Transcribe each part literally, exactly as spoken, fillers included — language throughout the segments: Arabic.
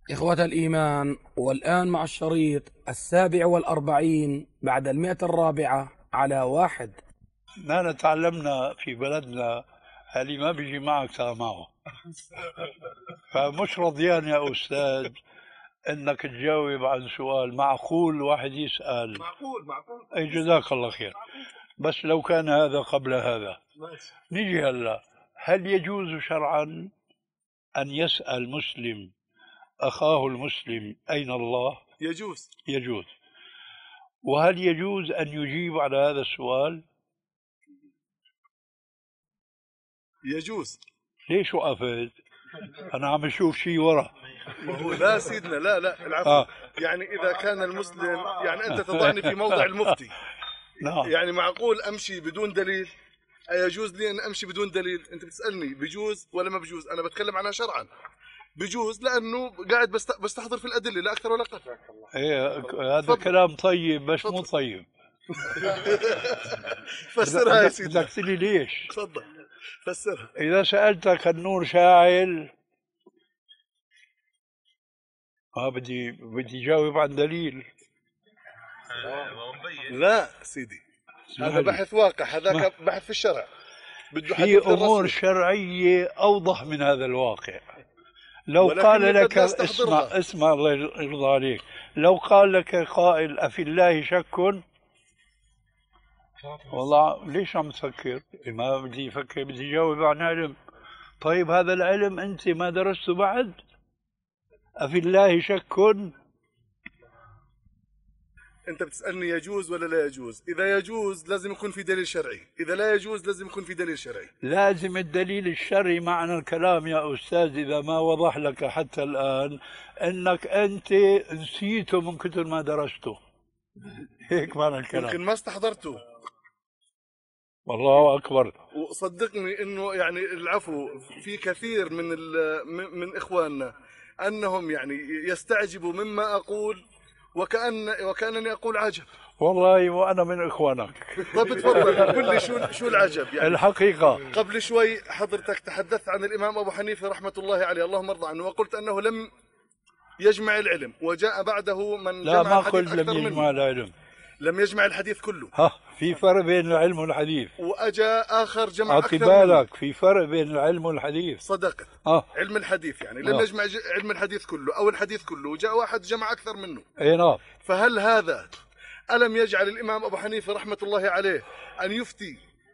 إخوة الإيمان، والآن مع الشريط السابع والأربعين بعد المئة الرابعة على واحد. نحن تعلمنا في بلدنا اللي ما بيجي معك تعال معه. فمش رضيان يا أستاذ إنك تجاوب عن سؤال معقول واحد يسأل. معقول معقول أي جزاك الله خير. بس لو كان هذا قبل هذا نيجي هلا، هل يجوز شرعا أن يسأل مسلم أخاه المسلم أين الله؟ يجوز. يجوز. وهل يجوز أن يجيب على هذا السؤال؟ يجوز. ليش وقفت؟ أنا عم أشوف شيء ورا. هو لا سيدنا، لا لا العفو. آه. يعني إذا كان المسلم، يعني أنت تضعني في موضع المفتي. نعم. يعني معقول أمشي بدون دليل؟ أيجوز لي أن أمشي بدون دليل؟ أنت بتسألني بجوز ولا ما بجوز؟ أنا بتكلم عنها شرعا. بجوز لأنه قاعد بست... بستحضر في الأدلة، لا أكثر ولا أقل. إيه هذا فضل. كلام طيب بس فضل. مو طيب. فسرها يا سيدي. بدك تقول لي ليش؟ تفضل فسرها. إذا سألتك النور شاعل اه بدي بدي جاوب عن دليل. لا سيدي، هذا بحث واقع، هذاك بحث في الشرع. بده في أمور شرعية أوضح من هذا الواقع. لو قال لك اسمع اسمع الله يرضى عليك، لو قال لك قائل أفي الله شك، والله ليش عم تفكر؟ ما بدي أفكر، بدي أجاوب عن علم. طيب هذا العلم أنت ما درسته بعد؟ أفي الله شك؟ أنت بتسألني يجوز ولا لا يجوز؟ إذا يجوز لازم يكون في دليل شرعي، إذا لا يجوز لازم يكون في دليل شرعي. لازم الدليل الشرعي. معنى الكلام يا أستاذ إذا ما وضح لك حتى الآن أنك أنت نسيته من كثر ما درسته. هيك معنى الكلام. يمكن ما استحضرته. والله أكبر. وصدقني إنه يعني العفو في كثير من من إخواننا أنهم يعني يستعجبوا مما أقول وكأن وكأنني أقول عجب. والله وأنا من إخوانك. طب تفضل قل لي شو شو العجب يعني. الحقيقة قبل شوي حضرتك تحدثت عن الإمام أبو حنيفة رحمة الله عليه، اللهم ارضى عنه، وقلت أنه لم يجمع العلم وجاء بعده من لا جمع ما الحديث قلت أكثر لم يجمع العلم، لم يجمع الحديث كله. ها في فرق بين العلم والحديث. وأجا آخر جمع أعطي أكثر بالك في فرق بين العلم والحديث. صدقت. آه. علم الحديث يعني لم آه. يجمع علم الحديث كله أو الحديث كله، وجاء واحد جمع أكثر منه. أي نعم. فهل هذا ألم يجعل الإمام أبو حنيفة رحمة الله عليه أن يفتي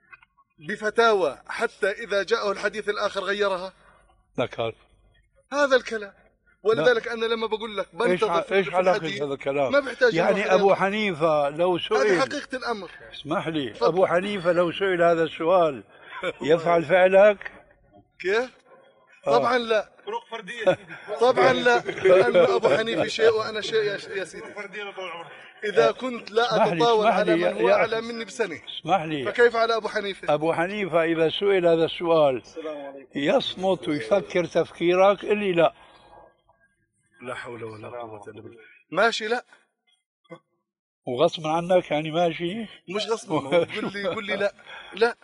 بفتاوى حتى إذا جاءه الحديث الآخر غيرها؟ لك هذا هذا الكلام. ولذلك أنا لما بقول لك بنتظر في ايش علاقة هذا الكلام؟ ما بيحتاج يعني ابو حنيفة لو سئل، هذه حقيقة الأمر. اسمح لي فضل. ابو حنيفة لو سئل هذا السؤال يفعل فعلك؟ كيف؟ طبعا لا. فروق فردية. طبعا لا، لأن أبو حنيفة شيء وأنا شيء يا سيدي. إذا كنت لا أتطاول على من هو أعلى مني بسنة، اسمح لي، فكيف على أبو حنيفة؟ أبو حنيفة إذا سئل هذا السؤال يصمت ويفكر تفكيرك؟ اللي لا لا حول ولا قوة إلا بالله. ماشي لا. وغصب عنك يعني ماشي؟ مش غصب، قل لي قل لي لا لا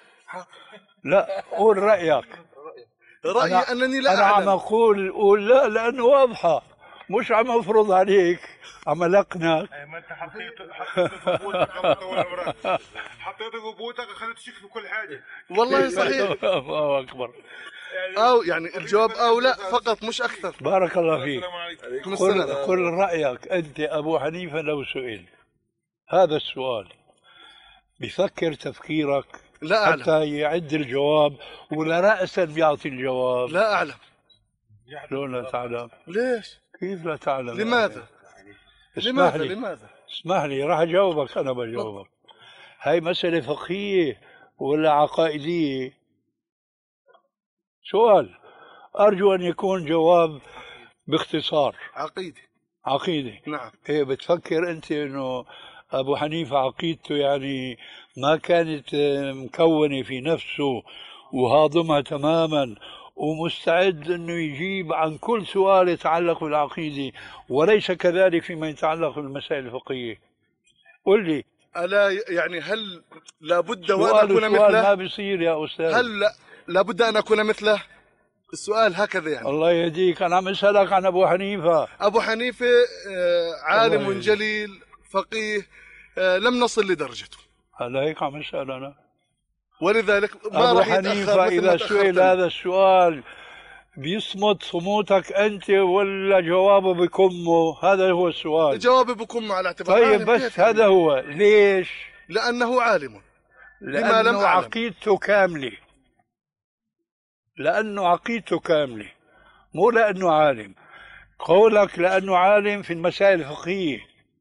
لا قول رأيك. رأيي أنا أنني لا أنا أعلم. عم أقول قول لا لأنه واضحة، مش عم أفرض عليك، عم ألقنك. ما أنت حطيت حطيت ببوتك حطيت ببوتك خليت تشك في كل حاجة. والله صحيح. الله أكبر. أو يعني الجواب أو لا فقط مش أكثر. بارك الله فيك. قل, قل رأيك أنت. أبو حنيفة لو سئل هذا السؤال بفكر تفكيرك لا أعلم. حتى يعد الجواب ولا رأسا بيعطي الجواب؟ لا أعلم. شلون لا تعلم؟ ليش؟ كيف لا تعلم؟ لماذا؟ لماذا؟ لي. لماذا؟ اسمح لي راح أجاوبك. أنا بجاوبك. هاي مسألة فقهية ولا عقائدية؟ سؤال أرجو أن يكون جواب باختصار. عقيدة. عقيدة. نعم. إيه بتفكر أنت إنه أبو حنيفة عقيدته يعني ما كانت مكونة في نفسه وهاضمها تماما ومستعد أنه يجيب عن كل سؤال يتعلق بالعقيدة، وليس كذلك فيما يتعلق بالمسائل الفقهية؟ قل لي. ألا يعني هل لابد وأن أكون مثله؟ ما بيصير يا أستاذ. هل لا لابد أن أكون مثله؟ السؤال هكذا يعني. الله يهديك، أنا عم أسألك عن أبو حنيفة. أبو حنيفة عالم جليل فقيه، لم نصل لدرجته. هلا هيك عم أسأل أنا. ولذلك ما أبو راح حنيفة إذا سئل هذا السؤال بيصمت صموتك أنت ولا جوابه بكمه؟ هذا هو السؤال. جوابي بكمه على اعتبار طيب بس هذا هو. ليش؟ لأنه عالم، لأنه لم عقيدته كاملة، لأنه عقيدته كاملة، مو لأنه عالم. قولك لأنه عالم في المسائل الفقهية،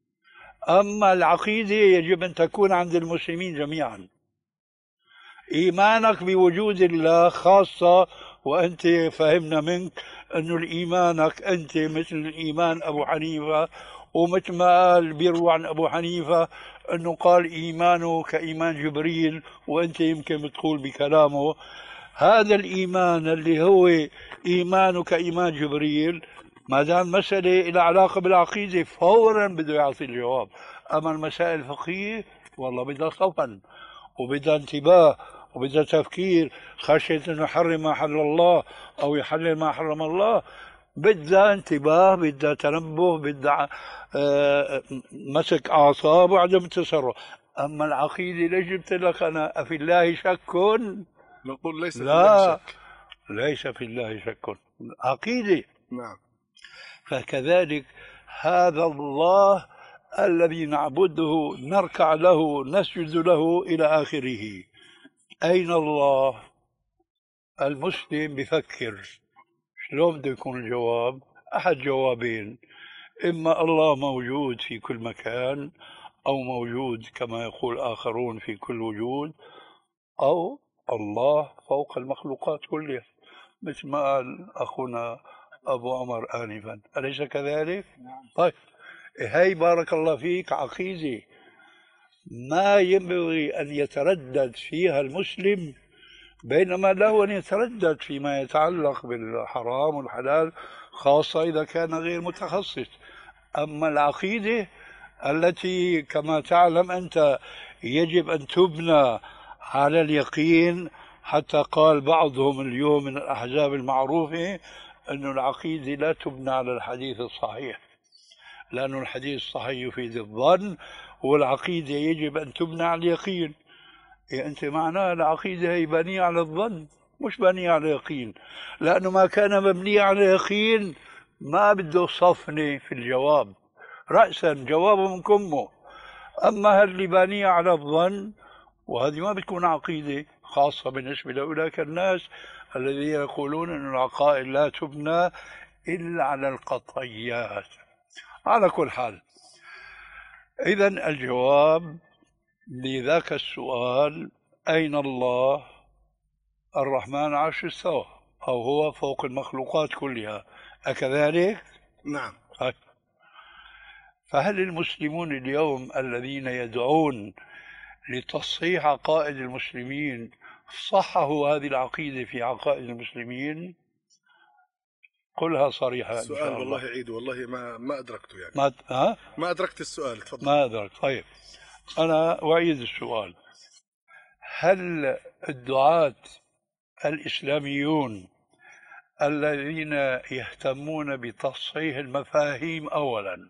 أما العقيدة يجب أن تكون عند المسلمين جميعا. إيمانك بوجود الله خاصة، وأنت فهمنا منك أنه الإيمانك أنت مثل إيمان أبو حنيفة، ومثل ما قال بيروى عن أبو حنيفة أنه قال إيمانه كإيمان جبريل، وأنت يمكن بتقول بكلامه هذا الإيمان اللي هو إيمانه كإيمان جبريل. ما دام مسألة إلى علاقة بالعقيدة فورا بده يعطي الجواب. أما المسائل الفقهية والله بدها صفن وبدها انتباه وبدها تفكير، خشية أنه يحرم ما حل الله أو يحلل ما حرم الله، بدها انتباه، بدها تنبه، بدها آه مسك أعصاب وعدم التسرع. أما العقيدة ليش جبت لك أنا أفي الله شك؟ نقول ليس في الله شك. ليس في الله شك، عقيدة. نعم. فكذلك هذا الله الذي نعبده نركع له نسجد له إلى آخره. أين الله؟ المسلم بفكر شلون بده يكون الجواب؟ أحد جوابين: إما الله موجود في كل مكان، أو موجود كما يقول آخرون في كل وجود، أو الله فوق المخلوقات كلها مثل ما قال أخونا أبو عمر آنفا، أليس كذلك؟ طيب هي بارك الله فيك عقيدة ما ينبغي أن يتردد فيها المسلم، بينما له أن يتردد فيما يتعلق بالحرام والحلال، خاصة إذا كان غير متخصص. أما العقيدة التي كما تعلم أنت يجب أن تبنى على اليقين، حتى قال بعضهم اليوم من الأحزاب المعروفة أن العقيدة لا تبنى على الحديث الصحيح، لأن الحديث الصحيح يفيد الظن، والعقيدة يجب أن تبنى على اليقين. إيه أنت معناها العقيدة هي بنية على الظن مش بنية على اليقين، لأنه ما كان مبني على اليقين ما بده صفنة في الجواب، رأسا جوابه من كمه. أما اللي بنية على الظن وهذه ما بتكون عقيدة، خاصة بالنسبة لأولئك الناس الذين يقولون أن العقائد لا تبنى إلا على القطعيات. على كل حال، إذن الجواب لذاك السؤال: أين الله؟ الرحمن عرش استوى، أو هو فوق المخلوقات كلها، أكذلك؟ نعم. فهل المسلمون اليوم الذين يدعون لتصحيح عقائد المسلمين صححوا هذه العقيدة في عقائد المسلمين؟ قلها صريحة. السؤال والله عيد، والله ما ما أدركته يعني. ما ها؟ ما أدركت السؤال، تفضل. ما أدرك. طيب أنا أعيد السؤال: هل الدعاة الإسلاميون الذين يهتمون بتصحيح المفاهيم أولا،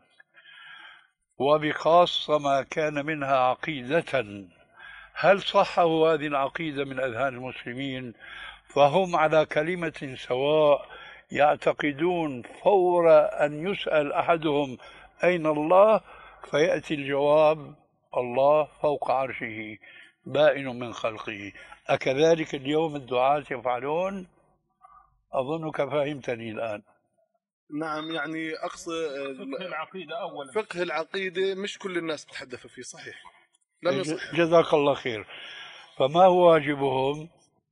وبخاصة ما كان منها عقيدة، هل صحوا هذه العقيدة من أذهان المسلمين فهم على كلمة سواء، يعتقدون فور أن يسأل أحدهم أين الله فيأتي الجواب: الله فوق عرشه بائن من خلقه؟ أكذلك اليوم الدعاة يفعلون؟ أظنك فهمتني الآن. نعم، يعني أقصد فقه العقيدة أولا. فقه العقيدة مش كل الناس بتحدث فيه، صحيح، لم يصح. جزاك الله خير. فما هو واجبهم؟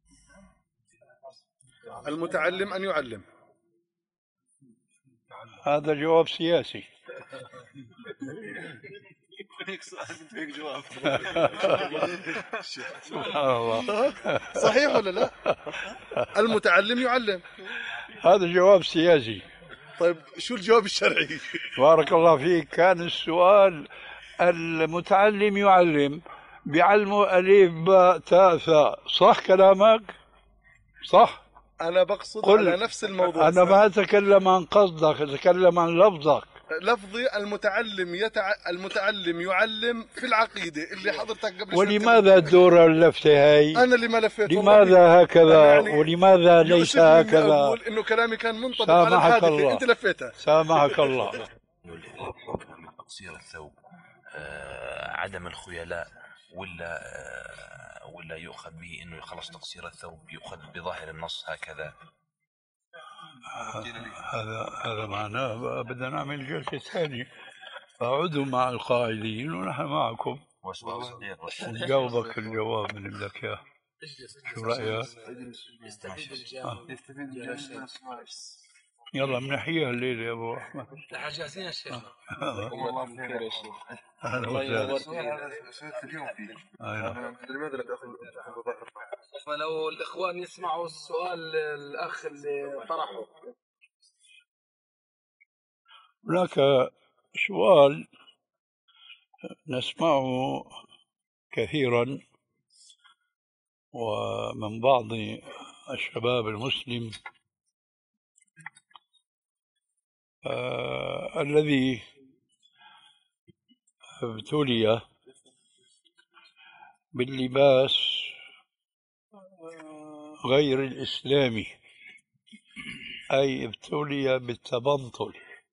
المتعلم أن يعلم. هذا جواب سياسي. هيك جواب. سبحان الله. صحيح ولا لا؟ المتعلم يعلم. هذا جواب سياسي. طيب شو الجواب الشرعي؟ بارك الله فيك. كان السؤال المتعلم يعلم، بيعلموا ألف باء تاء ثاء، صح كلامك؟ صح؟ أنا بقصد قل على نفس الموضوع. أنا ما أتكلم عن قصدك، أتكلم عن لفظك. لفظي المتعلم يتع... المتعلم يعلم في العقيدة اللي حضرتك قبل. ولماذا دور اللفتة هاي؟ أنا اللي ما لفيت. لماذا هكذا يعني ولماذا ليس هكذا؟ أقول إنه كلامي كان منطبق على الحادثة، أنت لفيتها. سامحك الله. تقصير الثوب آه عدم الخيلاء ولا آه ولا يؤخذ به انه خلص تقصير الثوب يؤخذ بظاهر النص هكذا؟ هذا هذا معناه بدنا نعمل جلسة ثانية، فاقعدوا مع القائلين ونحن معكم ونجاوبك الجواب من بدك اياه. شو رأيك؟ يلا بنحييها الليلة يا ابو احمد. نحن جاهزين يا شيخ. والله بخير يا شيخ. اهلا وسهلا. لماذا لا تاخذ ظهر؟ فلو الاخوان يسمعوا السؤال الاخ اللي طرحه. هناك سؤال نسمعه كثيرا ومن بعض الشباب المسلم آه الذي ابتلي باللباس غير الإسلامي، أي ابتلي بالتبنطل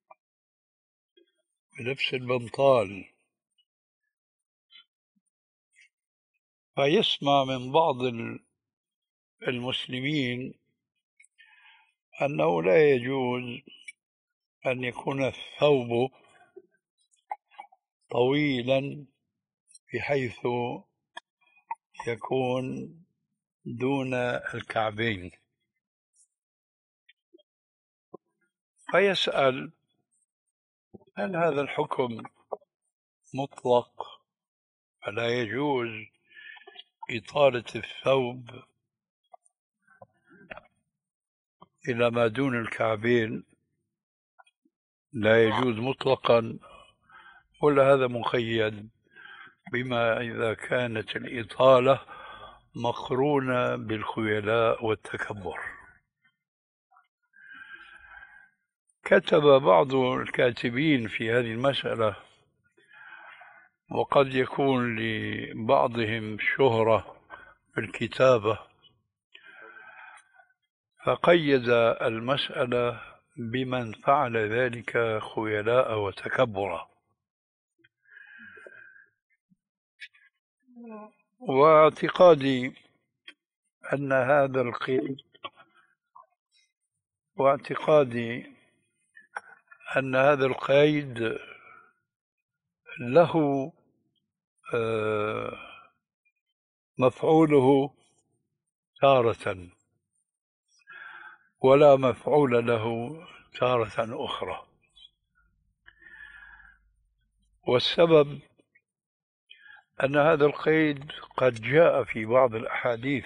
بلبس البنطال، فيسمع من بعض المسلمين أنه لا يجوز أن يكون الثوب طويلا بحيث يكون دون الكعبين، فيسأل هل هذا الحكم مطلق فلا يجوز إطالة الثوب إلى ما دون الكعبين، لا يجوز مطلقا، ولا هذا مقيد بما إذا كانت الإطالة مقرونة بالخيلاء والتكبر؟ كتب بعض الكاتبين في هذه المسألة، وقد يكون لبعضهم شهرة في الكتابة، فقيد المسألة بمن فعل ذلك خيلاء وتكبرا. واعتقادي أن هذا القيد واعتقادي أن هذا القيد له مفعوله تارة ولا مفعول له تارة أخرى، والسبب أن هذا القيد قد جاء في بعض الأحاديث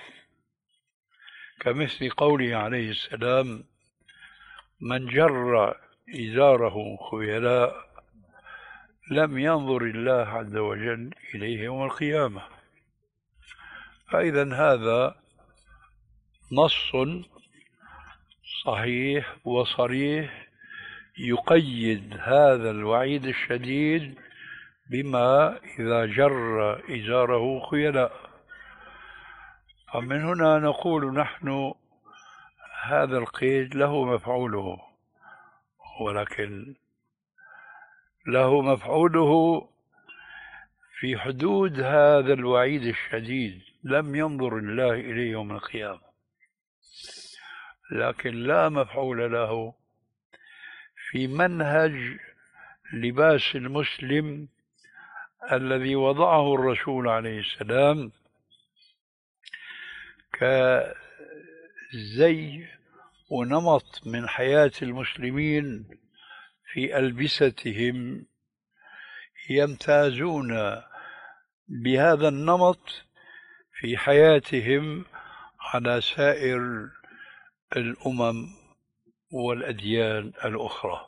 كمثل قوله عليه السلام: من جر إزاره خيلاء لم ينظر الله عز وجل إليه يوم القيامة. فإذا هذا نص صحيح وصريح يقيد هذا الوعيد الشديد بما إذا جر إزاره خيلاء. فمن هنا نقول نحن هذا القيد له مفعوله، ولكن له مفعوله في حدود هذا الوعيد الشديد، لم ينظر الله إليه يوم القيامة، لكن لا مفعول له في منهج لباس المسلم الذي وضعه الرسول عليه السلام كزي ونمط من حياة المسلمين في ألبستهم، يمتازون بهذا النمط في حياتهم على سائر الأمم والأديان الأخرى.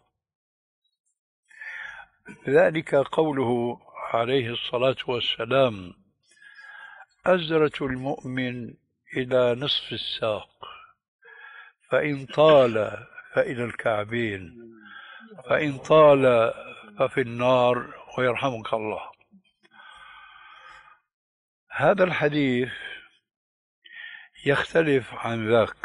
ذلك قوله عليه الصلاة والسلام: أزرة المؤمن إلى نصف الساق، فإن طال فإلى الكعبين، فإن طال ففي النار ويرحمك الله. هذا الحديث يختلف عن ذاك.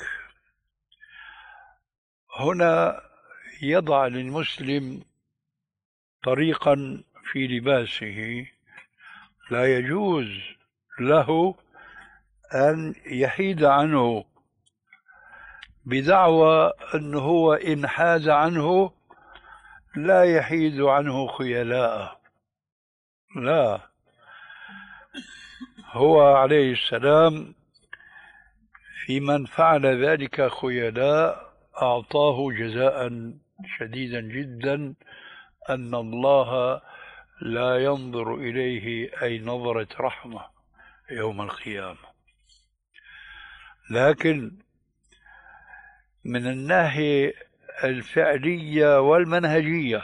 هنا يضع للمسلم طريقا في لباسه لا يجوز له أن يحيد عنه بدعوى أنه هو إن حاد عنه لا يحيد عنه خيلاء. لا، هو عليه السلام في من فعل ذلك خيلاء أعطاه جزاء شديدا جدا، أن الله لا ينظر إليه أي نظرة رحمة يوم القيامة. لكن من الناحية الفعلية والمنهجية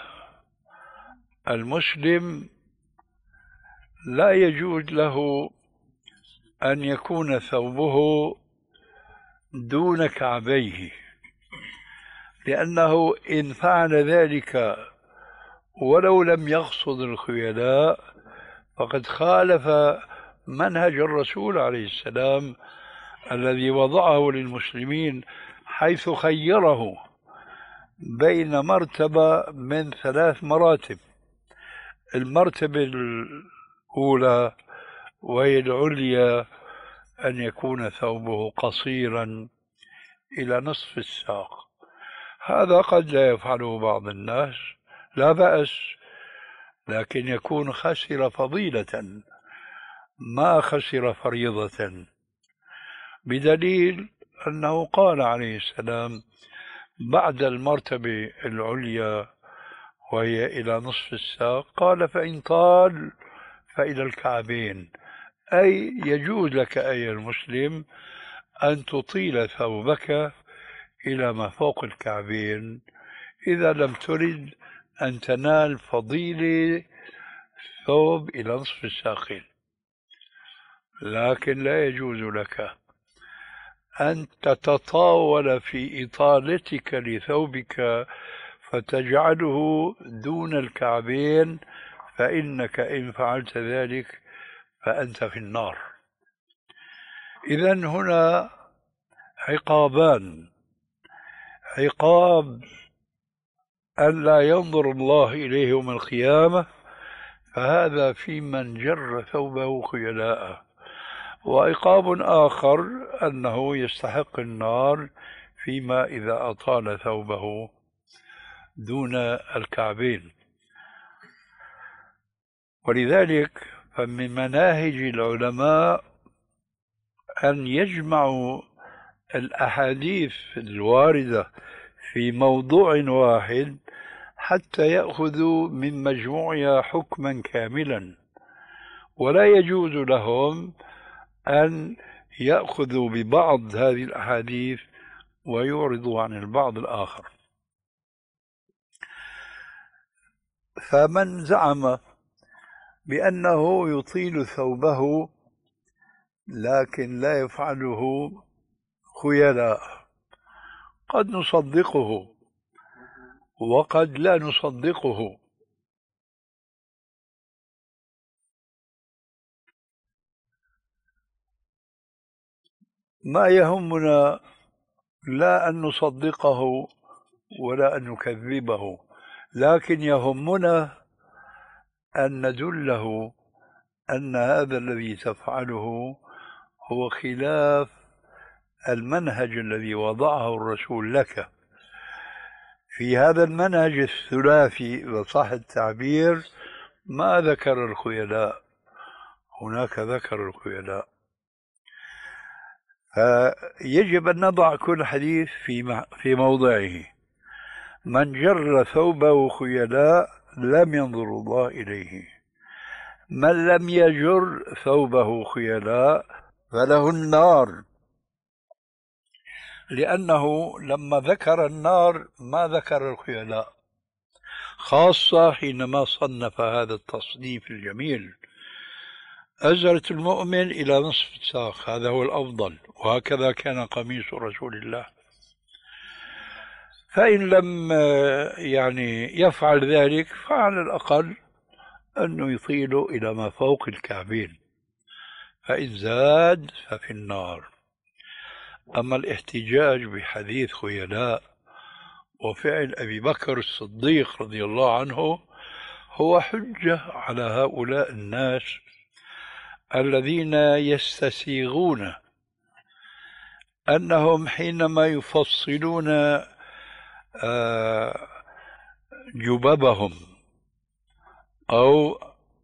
المسلم لا يجوز له أن يكون ثوبه دون كعبيه، لأنه إن فعل ذلك ولو لم يقصد الخيلاء فقد خالف منهج الرسول عليه السلام الذي وضعه للمسلمين، حيث خيره بين مرتبة من ثلاث مراتب. المرتبة الأولى وهي العليا أن يكون ثوبه قصيرا إلى نصف الساق. هذا قد لا يفعله بعض الناس، لا بأس، لكن يكون خسر فضيلة ما خسر فريضة، بدليل أنه قال عليه السلام بعد المرتبة العليا وهي إلى نصف الساق قال فإن طال فإلى الكعبين، أي يجوز لك أيها المسلم أن تطيل ثوبك إلى ما فوق الكعبين إذا لم ترد أن تنال فضيلة ثوب إلى نصف الساقين. لكن لا يجوز لك أن تتطاول في إطالتك لثوبك فتجعله دون الكعبين، فإنك إن فعلت ذلك فأنت في النار. إذن هنا عقابان: عقاب أن لا ينظر الله إليه يوم القيامة، فهذا في من جر ثوبه خيلاء، وعقاب آخر أنه يستحق النار فيما إذا أطال ثوبه دون الكعبين. ولذلك فمن مناهج العلماء أن يجمعوا الأحاديث الواردة في موضوع واحد حتى يأخذوا من مجموعها حكما كاملا، ولا يجوز لهم أن يأخذوا ببعض هذه الأحاديث ويعرضوا عن البعض الآخر. فمن زعم بأنه يطيل ثوبه لكن لا يفعله خيلاء قد نصدقه وقد لا نصدقه. ما يهمنا لا أن نصدقه ولا أن نكذبه، لكن يهمنا أن ندله أن هذا الذي تفعله هو خلاف المنهج الذي وضعه الرسول لك. في هذا المنهج الثلاثي وصح التعبير ما ذكر الخيلاء، هناك ذكر الخيلاء. فيجب أن نضع كل حديث في في موضعه. من جر ثوبه خيلاء لم ينظر الله إليه، من لم يجر ثوبه خيلاء فله النار، لأنه لما ذكر النار ما ذكر الخيلاء، خاصة حينما صنف هذا التصنيف الجميل: أزرة المؤمن إلى نصف الساق، هذا هو الأفضل، وهكذا كان قميص رسول الله. فإن لم يعني يفعل ذلك فعلى الأقل أنه يطيل إلى ما فوق الكعبين، فإن زاد ففي النار. أما الاحتجاج بحديث خيلاء وفعل أبي بكر الصديق رضي الله عنه هو حجة على هؤلاء الناس الذين يستسيغون أنهم حينما يفصلون جببهم أو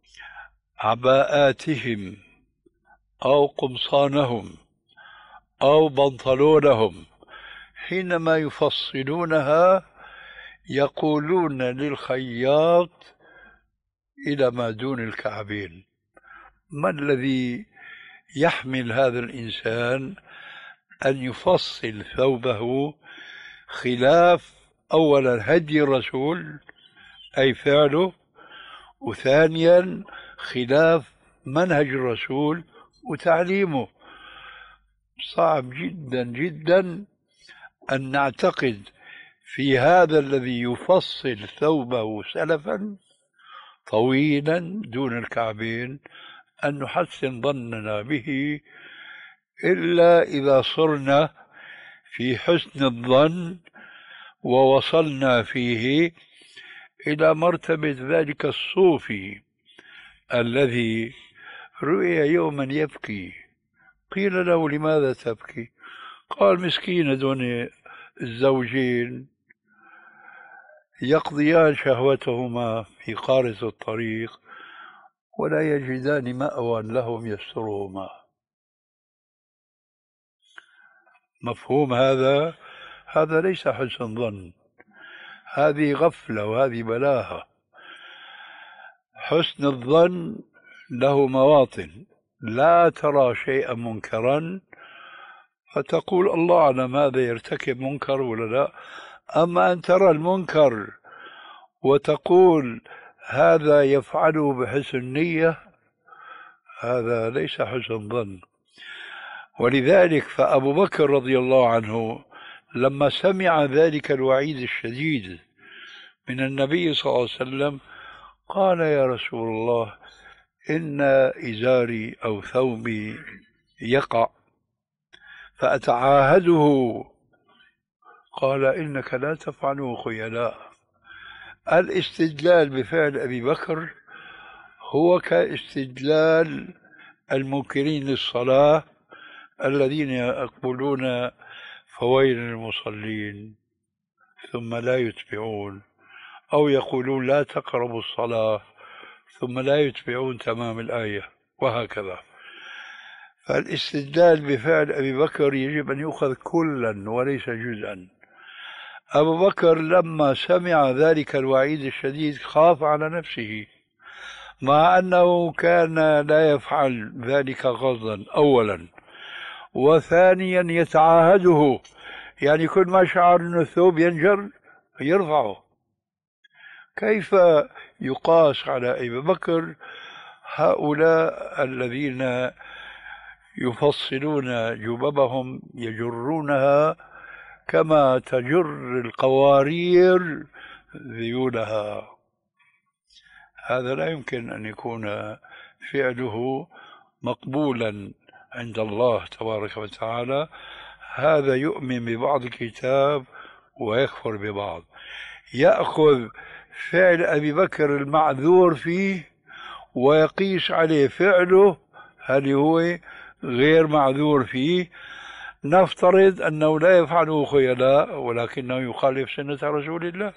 عباءاتهم أو قمصانهم أو بنطلونهم، حينما يفصلونها يقولون للخياط إلى ما دون الكعبين. ما الذي يحمل هذا الإنسان أن يفصل ثوبه خلاف أولا هدي الرسول أي فعله، وثانيا خلاف منهج الرسول وتعليمه؟ صعب جدا جدا أن نعتقد في هذا الذي يفصل ثوبه سلفا طويلا دون الكعبين أن نحسن ظننا به، إلا إذا صرنا في حسن الظن ووصلنا فيه إلى مرتبة ذلك الصوفي الذي رؤي يوما يبكي، قيل له لماذا تبكي؟ قال مسكين دون الزوجين يقضيان شهوتهما في قارة الطريق ولا يجدان مأوى لهم يسترهما. مفهوم هذا؟ هذا ليس حسن ظن، هذه غفلة وهذه بلاهة. حسن الظن له مواطن، لا ترى شيئا منكرا فتقول الله أعلم هذا يرتكب منكر ولا لا، أما أن ترى المنكر وتقول هذا يفعله بحسن نية، هذا ليس حسن ظن. ولذلك فأبو بكر رضي الله عنه لما سمع ذلك الوعيد الشديد من النبي صلى الله عليه وسلم قال يا رسول الله إن إزاري أو ثوبي يقع فأتعاهده. قال إنك لا تفعله خيلاء. الاستدلال بفعل أبي بكر هو كاستدلال المنكرين للصلاة الذين يقولون فويل للمصلين ثم لا يتبعون، أو يقولون لا تقربوا الصلاة ثم لا يتبعون تمام الآية، وهكذا. فالاستدلال بفعل أبي بكر يجب أن يؤخذ كلا وليس جزءا. أبو بكر لما سمع ذلك الوعيد الشديد خاف على نفسه، مع أنه كان لا يفعل ذلك قصدا أولا، وثانيا يتعاهده، يعني كل ما شعر أن الثوب ينجر يرفعه. كيف يقاس على أبي بكر هؤلاء الذين يفصلون جببهم يجرونها كما تجر القوارير ذيولها؟ هذا لا يمكن أن يكون فعله مقبولا عند الله تبارك وتعالى. هذا يؤمن ببعض الكتاب ويكفر ببعض. يأخذ فعل أبي بكر المعذور فيه ويقيس عليه فعله هل هو غير معذور فيه. نفترض أنه لا يفعله خيلاء ولكنه يخالف سنة رسول الله،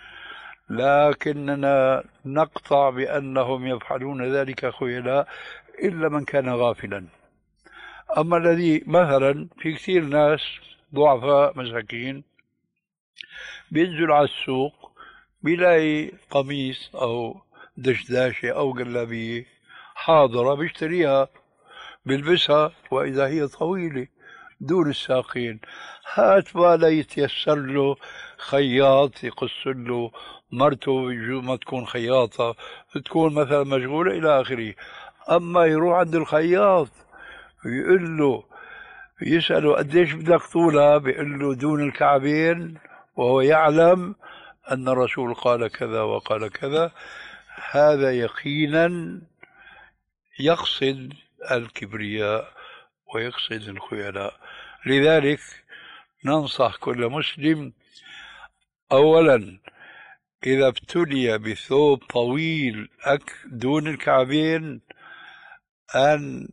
لكننا نقطع بأنهم يفعلون ذلك خيلاء إلا من كان غافلا. أما الذي مثلا في كثير ناس ضعفاء مساكين بينزل على السوق بيلاقي قميص أو دشداشة أو جلابية حاضرة بيشتريها بيلبسها وإذا هي طويلة دون الساقين، هات بالا يتيسر له خياط يقص له مرته ما تكون خياطة، تكون مثلا مشغولة إلى آخره. أما يروح عند الخياط يقول له يسأله قديش بدك طولها، بيقول له دون الكعبين وهو يعلم أن الرسول قال كذا وقال كذا، هذا يقينا يقصد الكبرياء ويقصد الخيلاء. لذلك ننصح كل مسلم أولا إذا ابتلي بثوب طويل أك دون الكعبين أن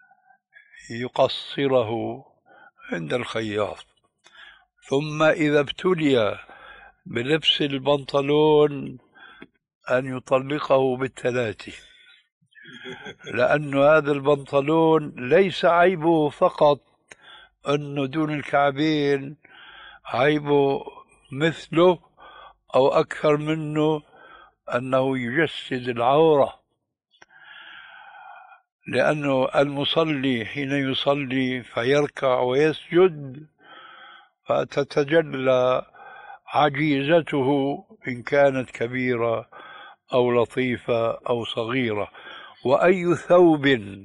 يقصره عند الخياط، ثم إذا ابتلي بلبس البنطلون أن يطلقه بالثلاثة، لأن هذا البنطلون ليس عيبه فقط أنه دون الكعبين، عيبه مثله أو أكثر منه أنه يجسد العورة، لأنه المصلي حين يصلي فيركع ويسجد فتتجلى عجيزته إن كانت كبيرة أو لطيفة أو صغيرة، وأي ثوب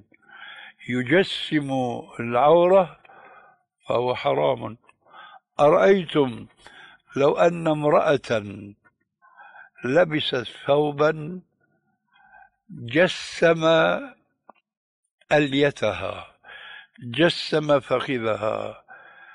يجسم العورة فهو حرام. أرأيتم لو أن امرأة لبست ثوبا جسم أليتها، جسم فخذها،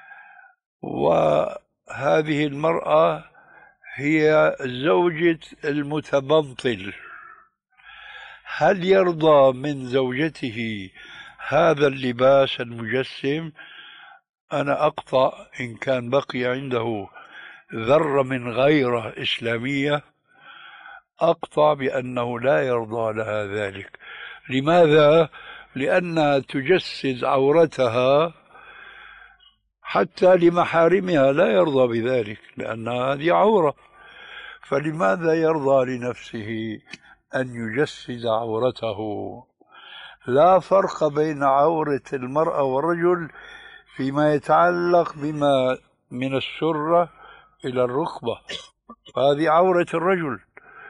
وهذه المرأة هي زوجة المتبنطل، هل يرضى من زوجته هذا اللباس المجسم؟ أنا أقطع إن كان بقي عنده ذرة من غيرة إسلامية، أقطع بأنه لا يرضى لها ذلك. لماذا؟ لأنها تجسد عورتها حتى لمحارمها، لا يرضى بذلك لأن هذه عورة، فلماذا يرضى لنفسه أن يجسد عورته؟ لا فرق بين عورة المرأة والرجل فيما يتعلق بما من السرة إلى الركبة، هذه عورة الرجل.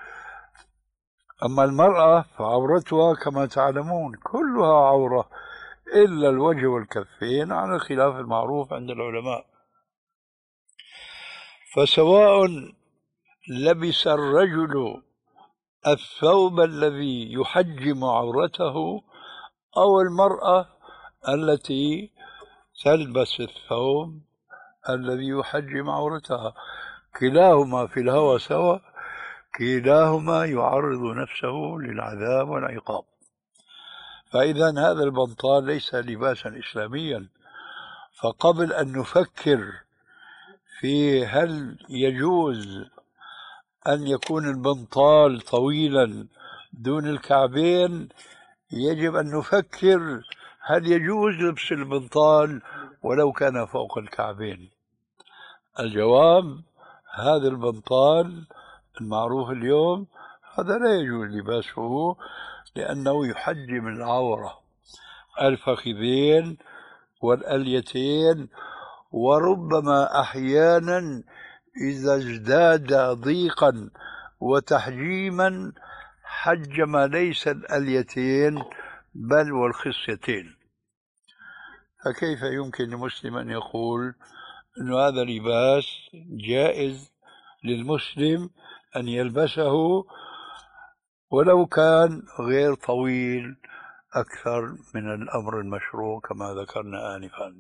أما المرأة فعورتها كما تعلمون كلها عورة إلا الوجه والكفين على الخلاف المعروف عند العلماء. فسواء لبس الرجل الثوب الذي يحجم عورته أو المرأة التي تلبس الثوب الذي يحجم عورتها، كلاهما في الهوى سوا، كلاهما يعرض نفسه للعذاب والعقاب. فإذا هذا البنطال ليس لباسا إسلاميا، فقبل أن نفكر في هل يجوز أن يكون البنطال طويلا دون الكعبين، يجب أن نفكر هل يجوز لبس البنطال ولو كان فوق الكعبين. الجواب هذا البنطال المعروف اليوم هذا لا يجوز لباسه، لأنه يحجم العورة، الفخذين والأليتين، وربما أحيانا إذا ازداد ضيقا وتحجيما حجم ليس الأليتين بل والخصيتين. فكيف يمكن لمسلم أن يقول أن هذا لباس جائز للمسلم أن يلبسه ولو كان غير طويل أكثر من الأمر المشروع كما ذكرنا آنفا؟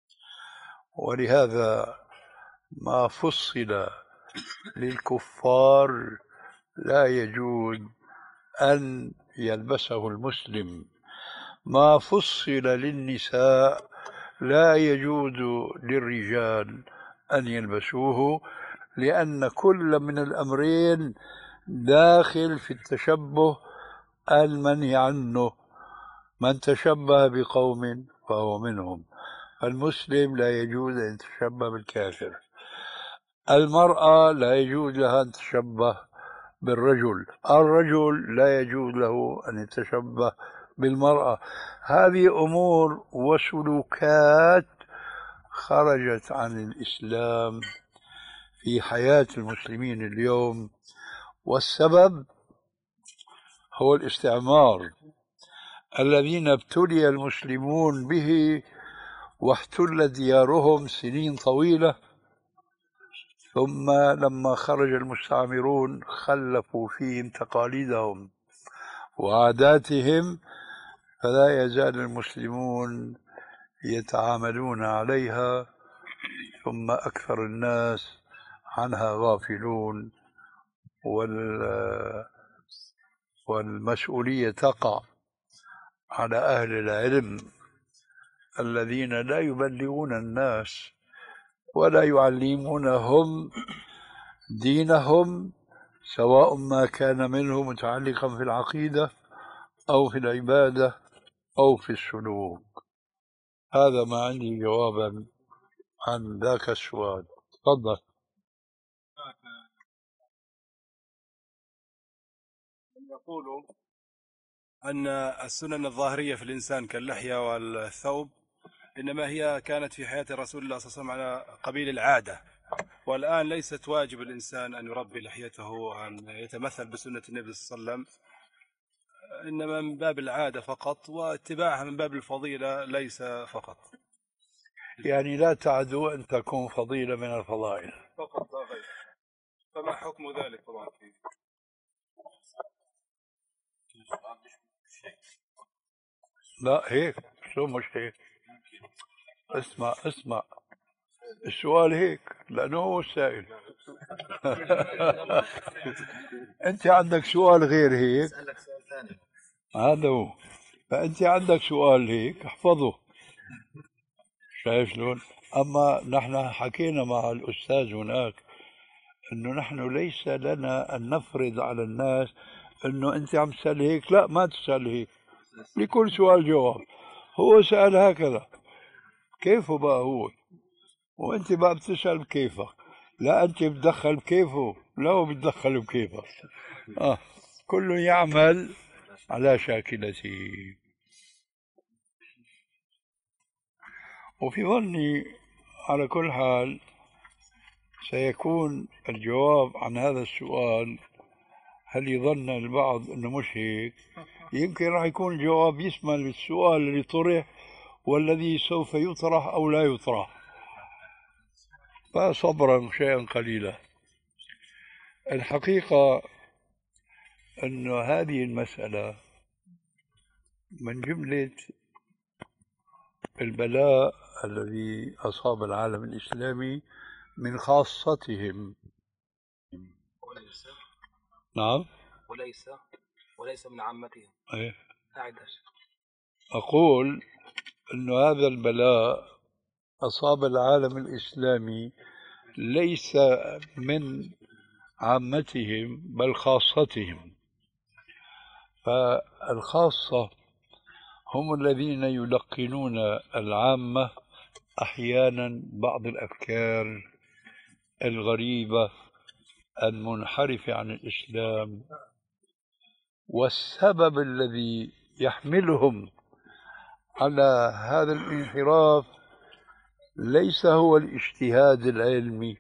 ولهذا ما فصل للكفار لا يجوز أن يلبسه المسلم، ما فصل للنساء لا يجوز للرجال أن يلبسوه، لأن كل من الأمرين داخل في التشبه المنهي عنه، من تشبه بقوم فهو منهم. المسلم لا يجوز أن يتشبه بالكافر، المرأة لا يجوز لها أن تتشبه بالرجل، الرجل لا يجوز له أن يتشبه بالمرأة. هذه أمور وسلوكات خرجت عن الإسلام في حياة المسلمين اليوم، والسبب هو الاستعمار الذين ابتلي المسلمون به واحتلت ديارهم سنين طويلة، ثم لما خرج المستعمرون خلفوا فيهم تقاليدهم وعاداتهم، فلا يزال المسلمون يتعاملون عليها، ثم أكثر الناس عنها غافلون، وال والمسؤولية تقع على أهل العلم الذين لا يبلغون الناس ولا يعلمونهم دينهم، سواء ما كان منه متعلقا في العقيدة أو في العبادة أو في السلوك. هذا ما عندي جوابا عن ذاك السؤال. تفضل. يقولوا أن السنن الظاهرية في الإنسان كاللحية والثوب إنما هي كانت في حياة رسول الله صلى الله عليه وسلم على قبيل العادة، والآن ليست واجب الإنسان أن يربي لحيته وأن يتمثل بسنة النبي صلى الله عليه وسلم، إنما من باب العادة فقط، واتباعها من باب الفضيلة ليس فقط. يعني لا تعدو أن تكون فضيلة من الفضائل فقط لا غير. فما حكم ذلك طبعا؟ لا هيك، شو مش هيك؟ اسمع اسمع، السؤال هيك لأنه هو السائل. أنت عندك سؤال غير هيك، هذا هو. فأنت عندك سؤال هيك احفظه، شايف شلون؟ أما نحن حكينا مع الأستاذ هناك أنه نحن ليس لنا أن نفرض على الناس أنه أنت عم تسأل هيك، لا ما تسأل هيك، لكل سؤال جواب. هو سأل هكذا، كيفه بقى هو، وأنت بقى بتسأل بكيفك، لا أنت بتدخل بكيفه، لا هو بتدخل بكيفك. آه. كل يعمل على شاكلته. وفي ظني على كل حال سيكون الجواب عن هذا السؤال، هل يظن البعض أنه مش هيك؟ يمكن راح يكون الجواب يشمل السؤال اللي طرح والذي سوف يطرح أو لا يطرح، فصبرا شيئا قليلا. الحقيقة أن هذه المسألة من جملة البلاء الذي أصاب العالم الإسلامي من خاصتهم. وليس نعم وليس وليس من عامتهم. أيه. أعد. أقول أن هذا البلاء أصاب العالم الإسلامي ليس من عامتهم بل خاصتهم. فالخاصة هم الذين يلقنون العامة أحيانا بعض الأفكار الغريبة المنحرفة عن الإسلام، والسبب الذي يحملهم على هذا الانحراف ليس هو الاجتهاد العلمي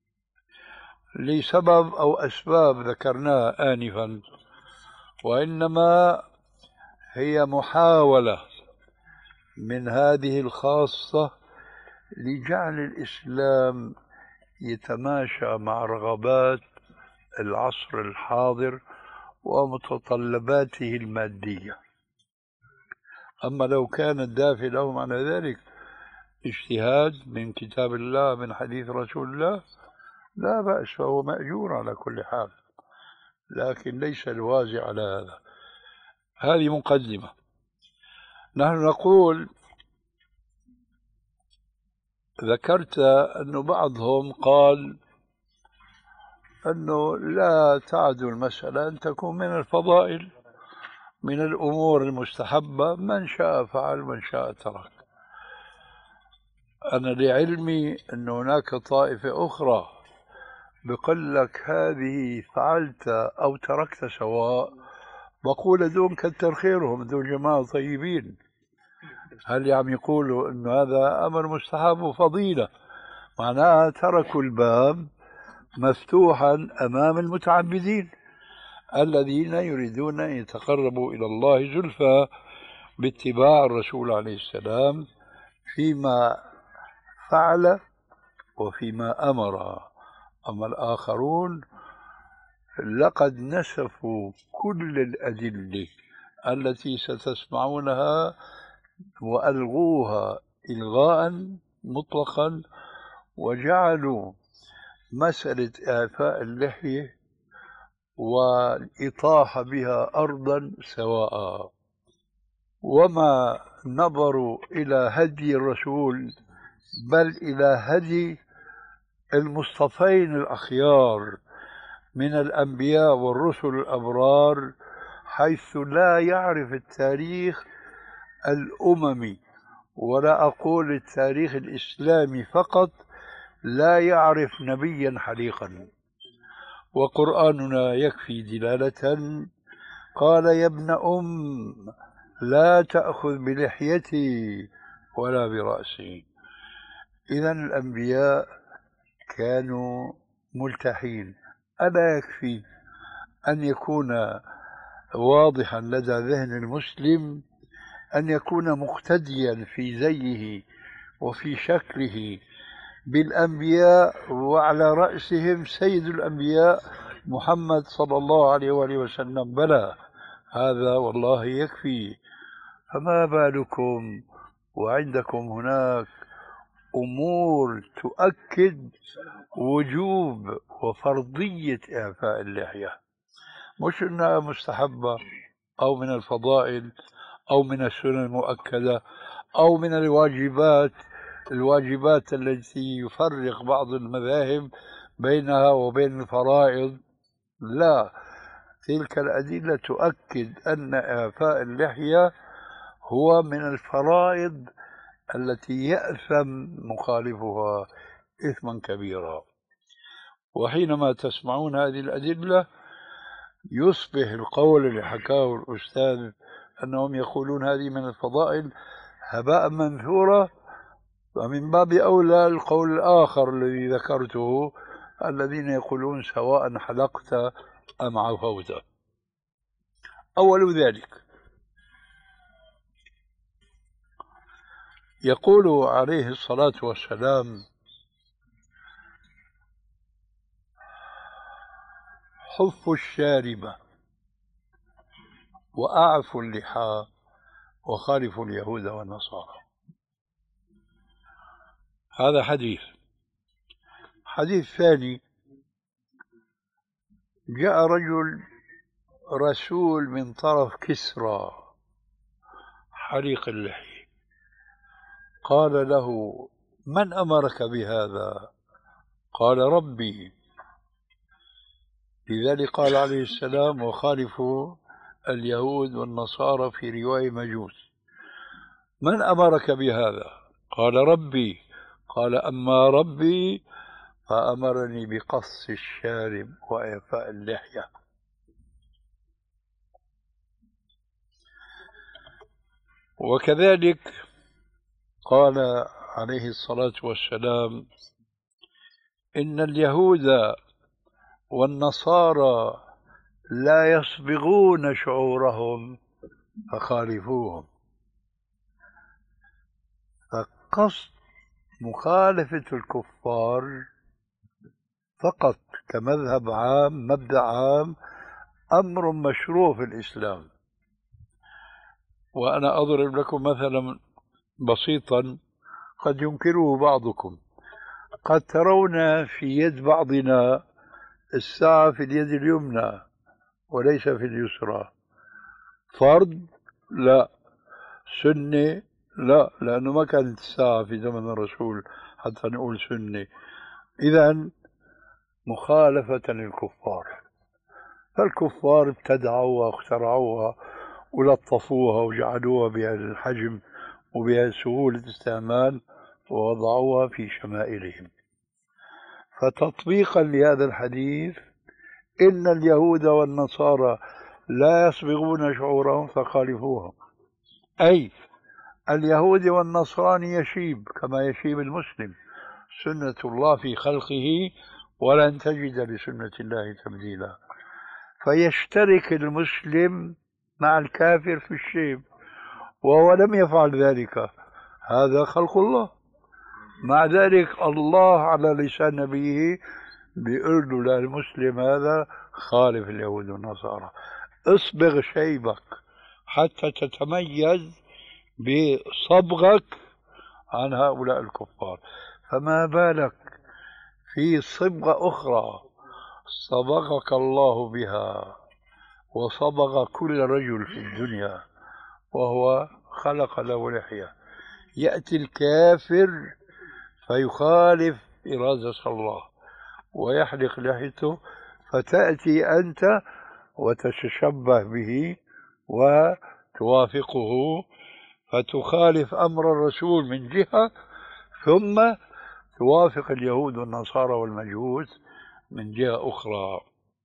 لسبب أو أسباب ذكرناها آنفا، وإنما هي محاولة من هذه الخاصة لجعل الإسلام يتماشى مع رغبات العصر الحاضر ومتطلباته المادية. أما لو كان الدافع لهم على ذلك اجتهاد من كتاب الله من حديث رسول الله لا بأس، فهو مأجور على كل حال، لكن ليس الواجب على هذا. هذه مقدمة. نحن نقول، ذكرت أن بعضهم قال أنه لا تعد المسألة أن تكون من الفضائل، من الأمور المستحبة، من شاء فعل من شاء ترك. أنا لعلمي أن هناك طائفة أخرى بقول لك هذه فعلت أو تركت سواء، بقول دون كتر خيرهم، دون جماعة طيبين. هل عم يقولوا أنه هذا أمر مستحب وفضيلة؟ معناها تركوا الباب مفتوحا أمام المتعبدين الذين يريدون أن يتقربوا إلى الله زلفى باتباع الرسول عليه السلام فيما فعل وفيما أمر. أما الآخرون لقد نسفوا كل الأدلة التي ستسمعونها وألغوها إلغاء مطلقا، وجعلوا مسألة إعفاء اللحية والإطاحة بها أرضا سواء، وما نظروا إلى هدي الرسول بل إلى هدي المصطفين الأخيار من الأنبياء والرسل الأبرار، حيث لا يعرف التاريخ الأممي، ولا أقول التاريخ الإسلامي فقط، لا يعرف نبيا حليقا. وقرآننا يكفي دلالة، قال يا ابن أم لا تأخذ بلحيتي ولا برأسي. إذن الأنبياء كانوا ملتحين. ألا يكفي أن يكون واضحا لدى ذهن المسلم أن يكون مقتديا في زيه وفي شكله بالأنبياء، وعلى رأسهم سيد الأنبياء محمد صلى الله عليه وآله وسلم؟ بلى، هذا والله يكفي. فما بالكم وعندكم هناك أمور تؤكد وجوب وفرضية إعفاء اللحية، مش أنها مستحبة أو من الفضائل أو من السنن المؤكدة أو من الواجبات الواجبات التي يفرق بعض المذاهب بينها وبين الفرائض. لا، تلك الأدلة تؤكد أن إعفاء اللحية هو من الفرائض التي يأثم مخالفها إثما كبيرا. وحينما تسمعون هذه الأدلة يصبح القول اللي حكاه الأستاذ أنهم يقولون هذه من الفضائل هباء منثورا، ومن باب أولى القول الآخر الذي ذكرته، الذين يقولون سواء حلقت أم عفوت. أول ذلك يقول عليه الصلاة والسلام حفوا الشاربة وأعفوا اللحى وخالفوا اليهود والنصارى. هذا حديث. حديث ثاني، جاء رجل رسول من طرف كسرى حليق اللحية، قال له من أمرك بهذا؟ قال ربي. لذلك قال عليه السلام وخالفوا اليهود والنصارى، في رواية مجوس. من أمرك بهذا؟ قال ربي. قال أما ربي فأمرني بقص الشارب وإعفاء اللحية. وكذلك قال عليه الصلاة والسلام إن اليهود والنصارى لا يصبغون شعورهم فخالفوهم. فقصد مخالفة الكفار فقط كمذهب عام، مبدأ عام، أمر مشروع في الإسلام. وأنا أضرب لكم مثلا بسيطا قد ينكره بعضكم. قد ترون في يد بعضنا الساعة في اليد اليمنى وليس في اليسرى. فرض؟ لا. سنة؟ لا، لأنه ما كانت الساعة في زمن الرسول حتى نقول سنة. إذن مخالفة للكفار. فالكفار ابتدعوها واخترعوها ولطفوها وجعلوها بهالحجم وبهالسهولة استعمال ووضعوها في شمائلهم. فتطبيقا لهذا الحديث إن اليهود والنصارى لا يصبغون شعورهم فخالفوهم، أي اليهود والنصراني يشيب كما يشيب المسلم، سنة الله في خلقه ولن تجد لسنة الله تبديلا. فيشترك المسلم مع الكافر في الشيب وهو لم يفعل ذلك، هذا خلق الله. مع ذلك الله على لسان نبيه بيقول له للمسلم هذا خالف اليهود والنصارى، اصبغ شيبك حتى تتميز بصبغك عن هؤلاء الكفار. فما بالك في صبغة أخرى صبغك الله بها وصبغ كل رجل في الدنيا، وهو خلق له لحية. يأتي الكافر فيخالف إرادة الله ويحلق لحيته، فتأتي أنت وتتشبه به وتوافقه، فتخالف أمر الرسول من جهة، ثم توافق اليهود والنصارى والمجوس من جهة أخرى.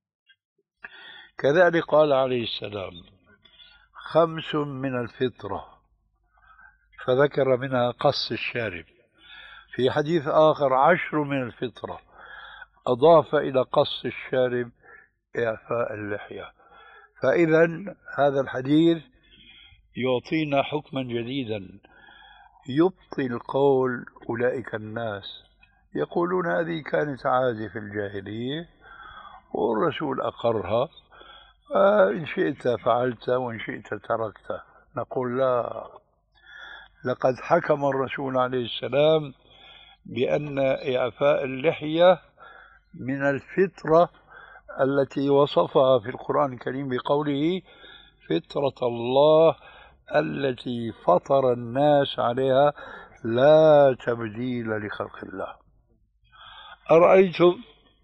كذلك قال عليه السلام: خمس من الفطرة، فذكر منها قص الشارب. في حديث آخر: عشر من الفطرة، أضاف إلى قص الشارب إعفاء اللحية. فإذا هذا الحديث يعطينا حكما جديدا يبطل قول أولئك الناس يقولون هذه كانت عادة في الجاهلية والرسول أقرها، إن شئت فعلت وإن شئت تركت. نقول لا، لقد حكم الرسول عليه السلام بأن إعفاء اللحية من الفطرة التي وصفها في القرآن الكريم بقوله: فطرة الله التي فطر الناس عليها لا تبديل لخلق الله. أرأيتم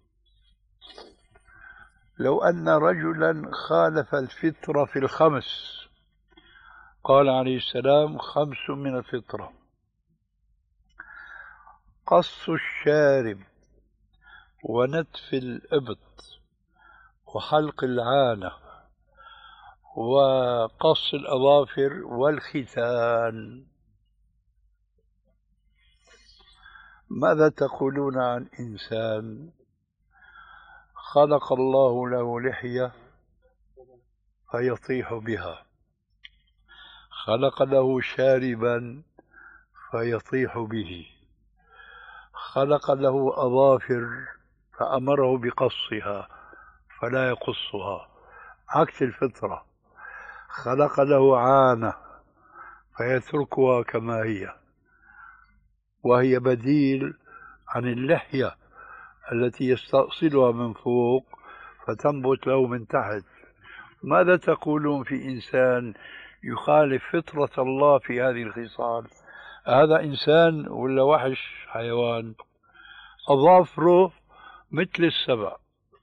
لو أن رجلا خالف الفطرة في الخمس؟ قال عليه السلام: خمس من الفطرة: قص الشارب، ونتف الإبط، وحلق العانة، وقص الأظافر، والختان. ماذا تقولون عن إنسان خلق الله له لحية فيطيح بها، خلق له شاربا فيطيح به، خلق له أظافر فأمره بقصها فلا يقصها عكس الفطرة، خلق له عانة فيتركها كما هي وهي بديل عن اللحية التي يستأصلها من فوق فتنبت له من تحت. ماذا تقولون في إنسان يخالف فطرة الله في هذه الخصال؟ هذا إنسان ولا وحش حيوان؟ أظافره مثل السبع،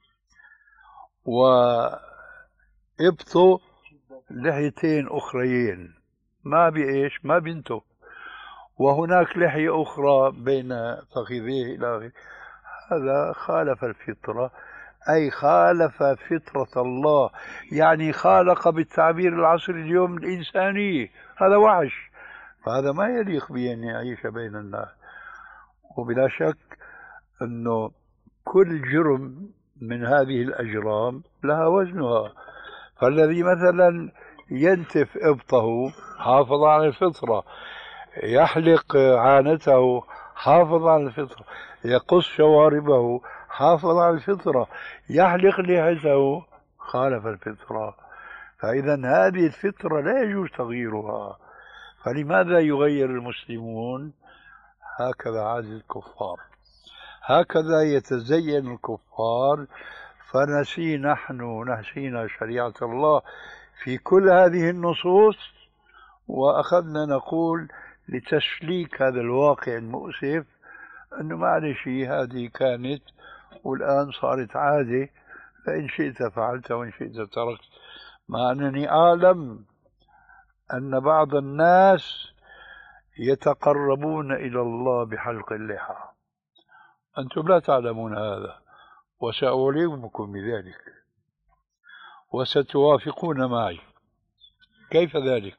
وإبطه لحيتين أخريين ما بإيش ما بنته، وهناك لحية أخرى بين فخذيه إلى آخره. هذا خالف الفطرة، أي خالف فطرة الله، يعني خالق بالتعبير العصري اليوم الإنسانية. هذا وحش، فهذا ما يليق بي أن يعيش بين الناس. وبلا شك أنه كل جرم من هذه الأجرام لها وزنها. فالذي مثلا ينتف إبطه حافظ على الفطرة، يحلق عانته حافظ على الفطرة، يقص شواربه حافظ على الفطرة، يحلق لحيته خالف الفطرة. فإذا هذه الفطرة لا يجوز تغييرها. فلماذا يغير المسلمون؟ هكذا عادة الكفار، هكذا يتزين الكفار. فنسي نحن نسينا شريعة الله في كل هذه النصوص، وأخذنا نقول لتسليك هذا الواقع المؤسف أنه معلش هذه كانت والآن صارت عادة، فإن شئت فعلت وإن شئت تركت. مع أنني أعلم أن بعض الناس يتقربون إلى الله بحلق اللحى، أنتم لا تعلمون هذا، وسأعلمكم بذلك وستوافقون معي. كيف ذلك؟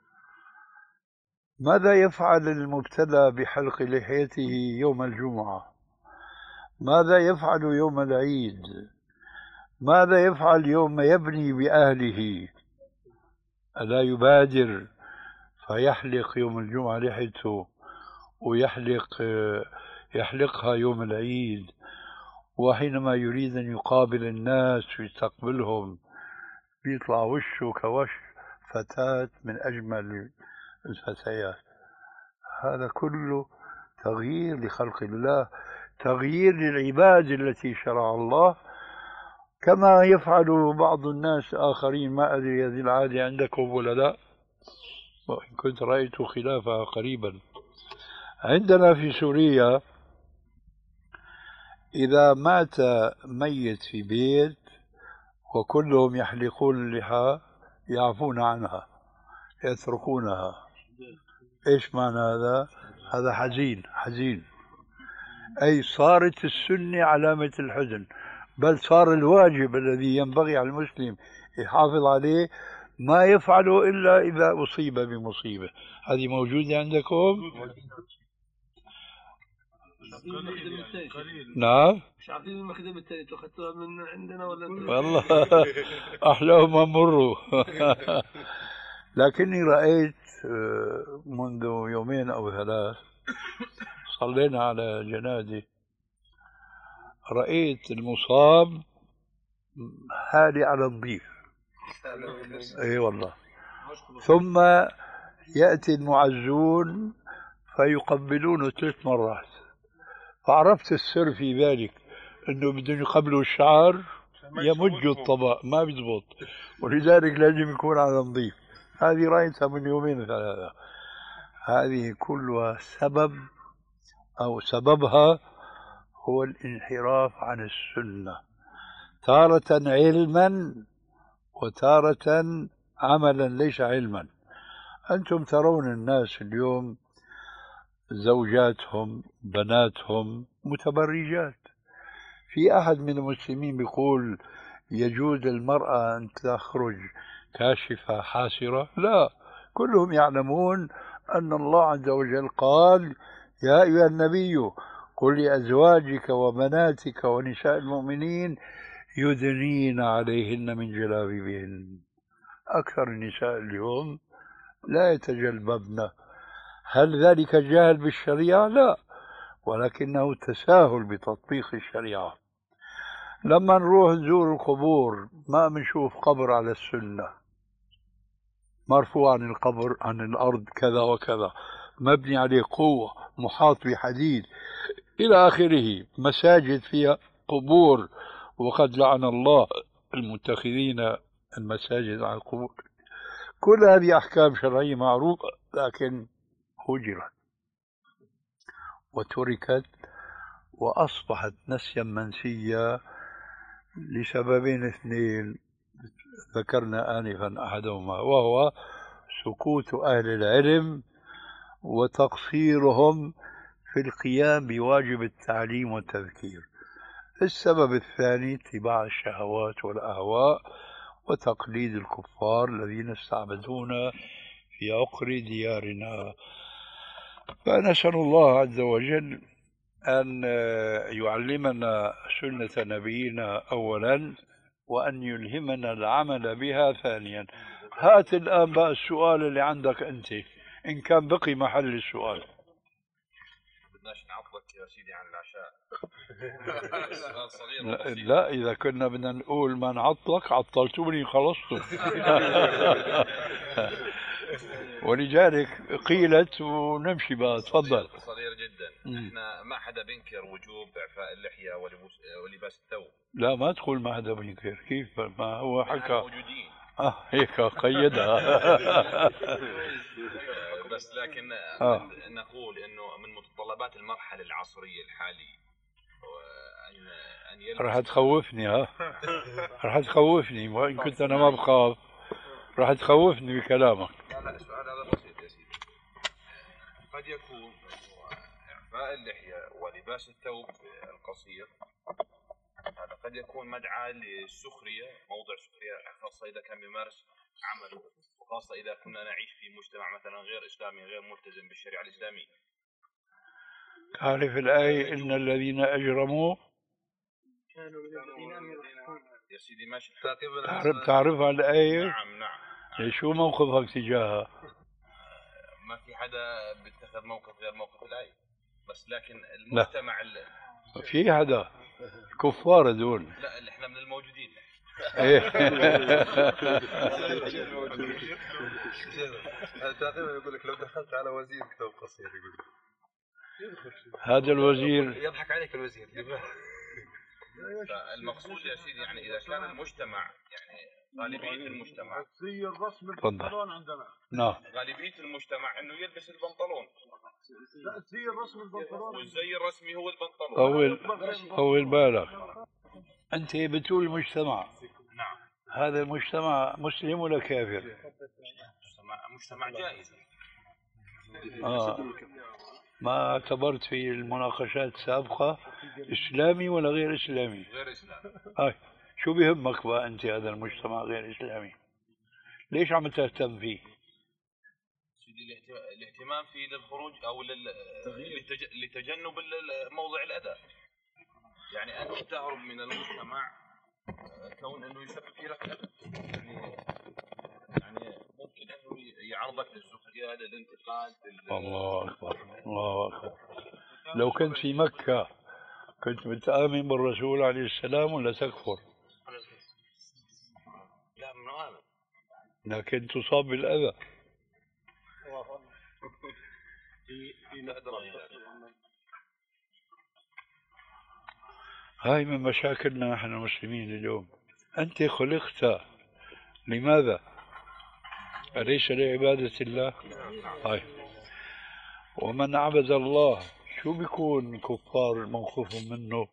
ماذا يفعل المبتلى بحلق لحيته يوم الجمعة؟ ماذا يفعل يوم العيد؟ ماذا يفعل يوم يبني بأهله؟ ألا يبادر فيحلق يوم الجمعة لحيته، ويحلق يحلقها يوم العيد، وحينما يريد أن يقابل الناس ويستقبلهم بيطلع وشه كوش فتاة من أجمل الفتيات. هذا كله تغيير لخلق الله، تغيير للعباد التي شرع الله، كما يفعل بعض الناس آخرين. ما أدري هذه العادة عندكم ولا لا، وإن كنت رأيت خلافها قريبا. عندنا في سوريا إذا مات ميت في بيت وكلهم يحلقون اللحى يعفون عنها يتركونها. إيش معنى هذا؟ هذا حزين حزين، أي صارت السنة علامة الحزن، بل صار الواجب الذي ينبغي على المسلم يحافظ عليه ما يفعله إلا إذا أصيب بمصيبة. هذه موجودة عندكم؟ نعم. مش عارفين المخدم الثاني انتوا اخذتوها من عندنا ولا والله أحلاهم مروا. لكني رأيت منذ يومين أو ثلاث صلينا على جنازة، رأيت المصاب حالي على نظيف. اي والله. ثم يأتي المعزون فيقبلونه ثلاث مرات، فعرفت السر في ذلك، انه بدهم يقبلوا الشعر يمجوا الطبق، ما بيزبط، ولذلك لازم يكون على نظيف. هذه رأيتها من يومين ثلاثة. هذه كلها سبب أو سببها هو الانحراف عن السنة، تارة علما وتارة عملا ليس علما. أنتم ترون الناس اليوم زوجاتهم بناتهم متبرجات. في أحد من المسلمين بيقول يجوز للمرأة أن تخرج كاشفة حاسرة؟ لا، كلهم يعلمون أن الله عز وجل قال يا أيها النبي قل لأزواجك وبناتك ونساء المؤمنين يدنين عليهن من جلابيبهن. أكثر النساء اليوم لا يتجلببن. هل ذلك جهل بالشريعة؟ لا، ولكنه تساهل بتطبيق الشريعة. لما نروح نزور القبور ما بنشوف قبر على السنة، مرفوع عن القبر عن الأرض كذا وكذا، مبني عليه قوة، محاط بحديد إلى آخره. مساجد فيها قبور، وقد لعن الله المتخذين المساجد على القبور. كل هذه أحكام شرعية معروفة، لكن هجرت وتركت وأصبحت نسيا منسيا لسببين اثنين ذكرنا آنفا أحدهما، وهو سكوت أهل العلم وتقصيرهم في القيام بواجب التعليم والتذكير. السبب الثاني اتباع الشهوات والأهواء وتقليد الكفار الذين استعبدونا في عقر ديارنا. فنسأل الله عز وجل أن يعلمنا سنة نبينا أولا، وأن يلهمنا العمل بها ثانيا. هات الآن بقى السؤال اللي عندك أنت، إن كان بقي محل السؤال. بدناش نعطلك يا سيدي عن العشاء. لا, لا إذا كنا بدنا نقول ما نعطلك عطلتوني خلصتوا. ولذلك قيلت ونمشي بقى. تفضل. صغير جدا. احنا ما حدا بينكر وجوب اعفاء اللحيه ولباس الثوب. لا ما تقول ما حدا بينكر، كيف ما هو حكى موجودين. اه هيك قيدها. بس لكن آه. نقول انه من متطلبات المرحله العصريه الحاليه ان ان يلبس. راح تخوفني ها راح تخوفني، وان كنت انا ما بخاف راح تخوفني بكلامك. لا لا السؤال هذا بسيط يا سيدي. قد يكون إعفاء اللحية ولباس الثوب القصير هذا قد يكون مدعاة للسخرية، موضع سخرية، خاصة إذا كان بيمارس عمله، وخاصة إذا كنا نعيش في مجتمع مثلا غير إسلامي غير ملتزم بالشريعة الإسلامية. تعرف الآية إن الذين أجرموا كانوا من الذين يا سيدي ماشي. تعرف تعرفها الآية؟ نعم نعم. شو موقفك تجاهها؟ ما في حدا بيتخذ موقف غير موقف الآية، بس لكن المجتمع لا. في حدا كفار دول. لا اللي احنا من الموجودين. إيه. تقريبا يقول لك لو دخلت على وزير كتاب قصير يقول لك هذا الوزير يضحك عليك الوزير. المقصود يا سيدي يعني اذا كان المجتمع يعني غالبيه المجتمع الزي الرسمي البنطلون عندنا. نعم. غالبيه المجتمع انه يلبس البنطلون. لا الزي الرسمي البنطلون. والزي الرسمي هو البنطلون. طول طول بالك. أنت بتقول المجتمع. نعم. هذا المجتمع مسلم ولا كافر؟ مجتمع مجتمع جائز. آه. ما اعتبرت في المناقشات السابقة إسلامي ولا غير إسلامي؟ غير إسلامي. هاي شو بيهمك بقى أنت هذا المجتمع غير إسلامي؟ ليش عم تهتم فيه؟ الاهتمام فيه للخروج أو لتجنب موضع الأذى. يعني أنت تهرب من المجتمع كون أنه يسبب لك أذى. يعني يعني ممكن أنه يعرضك للسخرية للانتقاد. الله أكبر الله أكبر. لو كنت في مكة كنت بتآمن بالرسول عليه السلام ولا تكفر؟ لا من آمن. لكن تصاب بالأذى. هاي من مشاكلنا نحن المسلمين اليوم. أنت خلقت لماذا؟ أليس لعبادة الله؟ هاي. ومن عبد الله شو بيكون كفار موقوف منه؟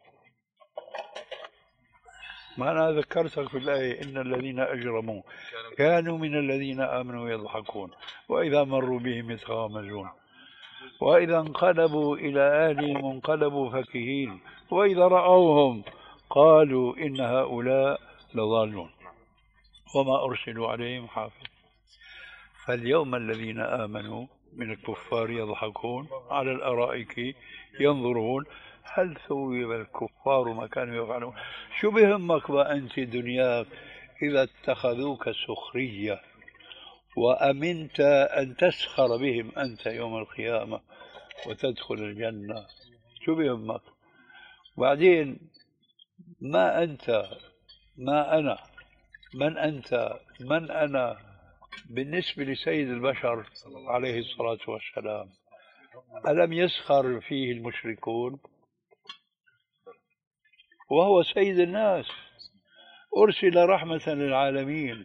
ما أنا ذكرتك في الآية إن الذين أجرموا كانوا من الذين آمنوا يضحكون وإذا مروا بهم يتغامزون وإذا انقلبوا إلى أهلهم انقلبوا فكهين وإذا رأوهم قالوا إن هؤلاء لضالون وما أرسلوا عليهم حافظ. فاليوم الذين آمنوا من الكفار يضحكون على الأرائك ينظرون هل ثوب الكفار ما كانوا يفعلون. شو بهمك بقى أنت دنياك إذا اتخذوك سخرية وأمنت أن تسخر بهم أنت يوم القيامة وتدخل الجنة؟ شو بهمك؟ وبعدين ما أنت ما أنا من أنت من أنا بالنسبة لسيد البشر عليه الصلاة والسلام؟ ألم يسخر فيه المشركون وهو سيد الناس أرسل رحمة للعالمين؟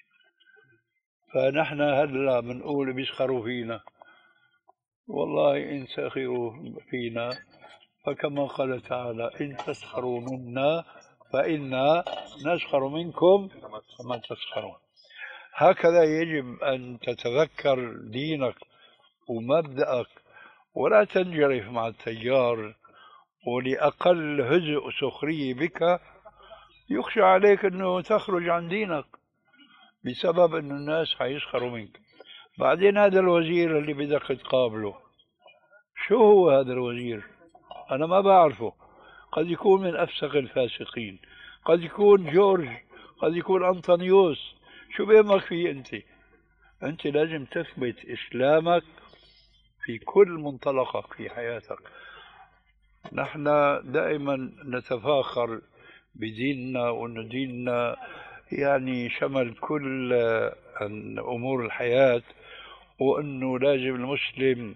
فنحن هلا بنقول بيسخروا فينا. والله إن سخروا فينا فكما قال تعالى إن تسخروا منا فإنا نسخر منكم كما تسخرون. هكذا يجب أن تتذكر دينك ومبدأك ولا تنجرف مع التيار، ولأقل هزء سخرية بك يخشى عليك أنه تخرج عن دينك بسبب أن الناس حيسخروا منك. بعدين هذا الوزير اللي بدك تقابله شو هو هذا الوزير؟ أنا ما بعرفه. قد يكون من أفسق الفاسقين، قد يكون جورج، قد يكون أنطونيوس. شو بيهمك فيه أنت؟ أنت لازم تثبت إسلامك في كل منطلقك في حياتك. نحن دائما نتفاخر بديننا وأن ديننا يعني شمل كل أمور الحياة، وأنه لازم المسلم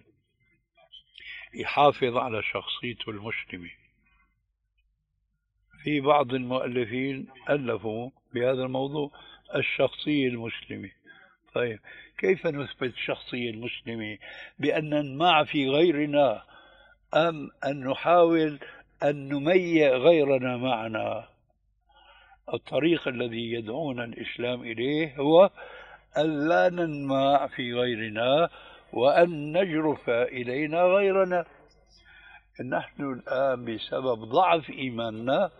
يحافظ على شخصيته المسلمة. في بعض المؤلفين ألفوا بهذا الموضوع الشخصية المسلمة. طيب كيف نثبت الشخصية المسلمة؟ بأن نمع في غيرنا أم أن نحاول أن نميع غيرنا معنا؟ الطريق الذي يدعونا الإسلام إليه هو أن لا ننمع في غيرنا وأن نجرف إلينا غيرنا. نحن الآن بسبب ضعف إيماننا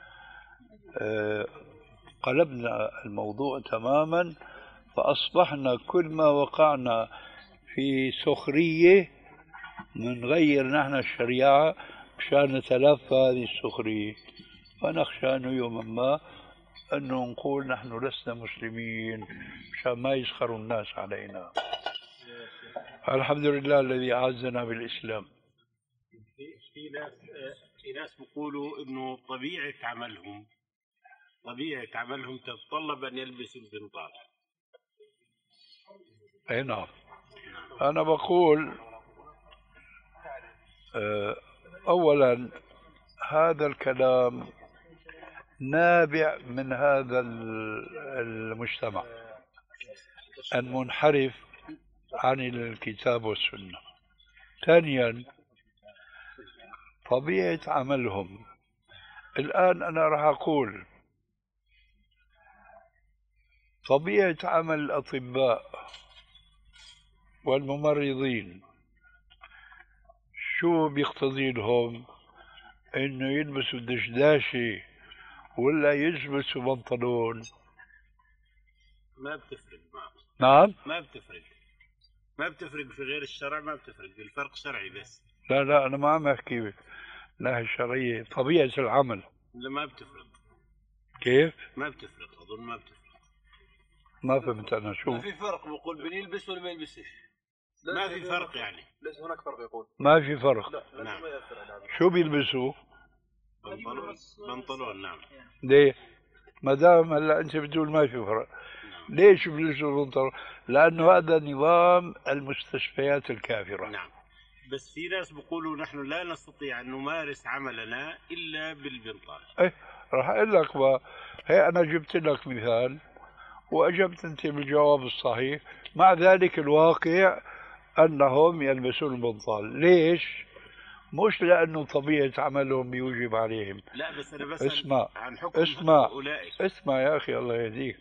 قلبنا الموضوع تماما، فأصبحنا كل ما وقعنا في سخرية منغير نحن الشريعة مشان نتلافى هذه السخرية. فنخشى أنه يوما ما أنه نقول نحن لسنا مسلمين مشان ما يسخروا الناس علينا. الحمد لله الذي أعزنا بالإسلام. في ناس في ناس بيقولوا إنه طبيعة عملهم طبيعة عملهم تتطلب أن يلبسوا البنطال. أي نعم. أنا بقول أولا هذا الكلام نابع من هذا المجتمع المنحرف عن الكتاب والسنة. ثانيا طبيعة عملهم. الآن أنا راح أقول طبيعة عمل الأطباء والممرضين شو بيقتضي لهم؟ إنه يلبسوا دشداشة ولا يلبسوا بنطلون؟ ما بتفرق معه. نعم؟ ما بتفرق ما بتفرق في غير الشرع، ما بتفرق، الفرق شرعي بس. لا لا أنا ما عم أحكي ناحية شرعية، طبيعة العمل. لا ما بتفرق. كيف؟ ما بتفرق، أظن ما بتفرق. ما فهمت أنا شو؟ ما في فرق، بقول بين يلبس ولا ما يلبسش. ما في فرق يعني. ليس هناك فرق يقول. ما في فرق. لا. نعم. شو بيلبسوا؟ بنطلون. بنطلون نعم. ليه؟ ما دام هلا أنت بتقول ما في فرق. نعم. ليش بيلبسوا بنطلون؟ لأنه هذا نظام المستشفيات الكافرة. نعم. بس في ناس بيقولوا نحن لا نستطيع أن نمارس عملنا إلا بالبنطال. إيه راح أقول لك بقى، هي أنا جبت لك مثال وأجبت أنت بالجواب الصحيح. مع ذلك الواقع أنهم يلبسون البنطال. ليش؟ مش لأنه طبيعة عملهم بيوجب عليهم. لا بس أنا بسأل اسمع عن حكم اسمع أولئك. اسمع يا أخي الله يهديك.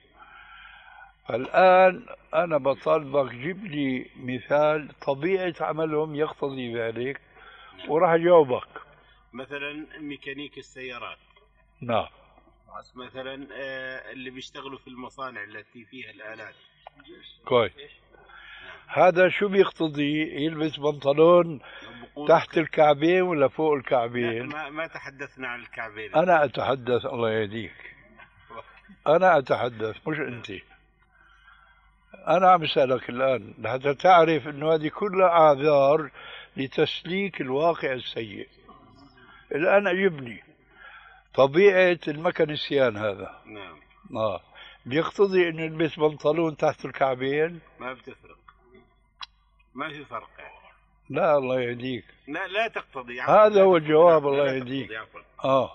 الآن أنا بطالبك جيب لي مثال طبيعة عملهم يقتضي ذلك وراح أجاوبك. مثلا ميكانيك السيارات. نعم. مثلا آه اللي بيشتغلوا في المصانع التي فيها الآلات. كويس. هذا شو بيقتضي؟ يلبس بنطلون تحت الكعبين ولا فوق الكعبين؟ ما, ما تحدثنا عن الكعبين. أنا أتحدث الله يهديك، أنا أتحدث مش أنت. أنا عم أسألك الآن لحتى تعرف أنه هذه كلها أعذار لتسليك الواقع السيء. الآن أجبني طبيعة الميكانيسيان هذا. نعم. آه بيقتضي أنه يلبس بنطلون تحت الكعبين؟ ما بتفرق، ما في فرق يعني. لا الله يهديك. لا لا تقتضي. هذا هو الجواب الله يهديك. آه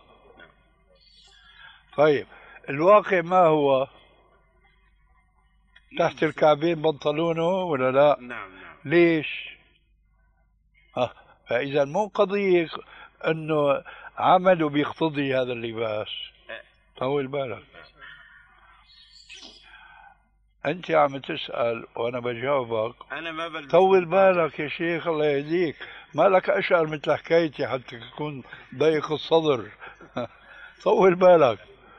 طيب الواقع ما هو؟ تحت الكعبين بنطلونه ولا لا؟ نعم نعم. ليش؟ آه. فإذا مو قضية أنه عمله بيقتضي هذا اللباس. طول بالك، أنت عم تسأل وأنا بجاوبك. أنا ما بلبس. طول بالك يا شيخ الله يهديك، ما لك أشعر مثل حكايتي حتى تكون ضيق الصدر. طول بالك.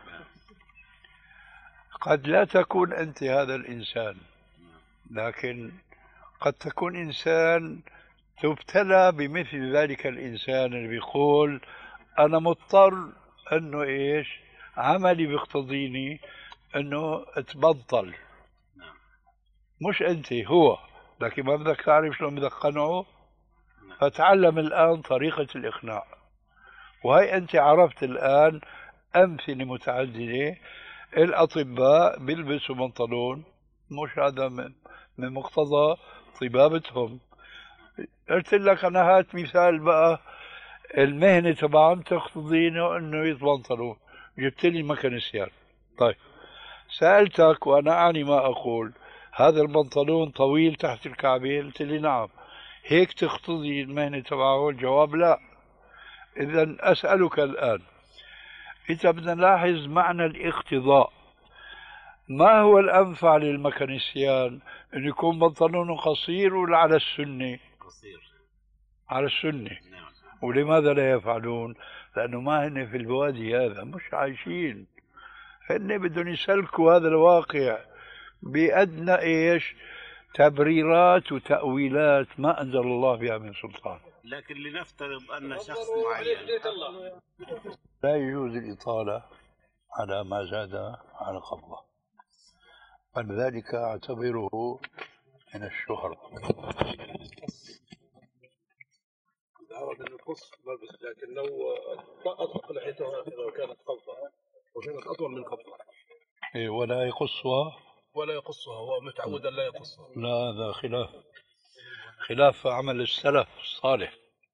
قد لا تكون أنت هذا الإنسان، لكن قد تكون إنسان تبتلى بمثل ذلك الإنسان اللي بيقول أنا مضطر أنه إيش عملي بيقتضيني أنه أتبطل. مش أنت، هو، لكن ما بدك تعرف شلون بدك تقنعه. فتعلم الآن طريقة الإقناع، وهي أنت عرفت الآن أمثلة متعددة. الأطباء بيلبسوا بنطلون، مش هذا من مقتضى طبابتهم. قلت لك أنا هات مثال بقى المهنة تبعهم تقتضينه أنه يتبنطلوا، جبت لي ميكانيسيان. طيب سألتك وأنا أعني ما أقول، هذا البنطلون طويل تحت الكعبين؟ قلت لي نعم. هيك تقتضي المهنة تبعه؟ الجواب لا. إذن أسألك الآن، إذا بدنا نلاحظ معنى الاقتضاء، ما هو الأنفع للميكانيسيان؟ أن يكون بنطلونه قصير ولا على السنة؟ قصير. على السنة. نعم. ولماذا لا يفعلون؟ لأنه ما هن في الوادي هذا، مش عايشين، هن بدهم يسلكوا هذا الواقع بأدنى إيش تبريرات وتأويلات ما أنزل الله بها من سلطان. لكن لنفترض أن شخص معين لا يجوز الإطالة على ما زاد على قبضة، فلذلك أعتبره من الشهرة. أراد أن يقص ملبس، لكن لو أطلق لحيته هكذا وكانت قبضة وكانت أطول من قبضة إيه ولا يقصها ولا يقصها، هو متعود لا يقصها. لا، هذا خلاف خلاف عمل السلف الصالح.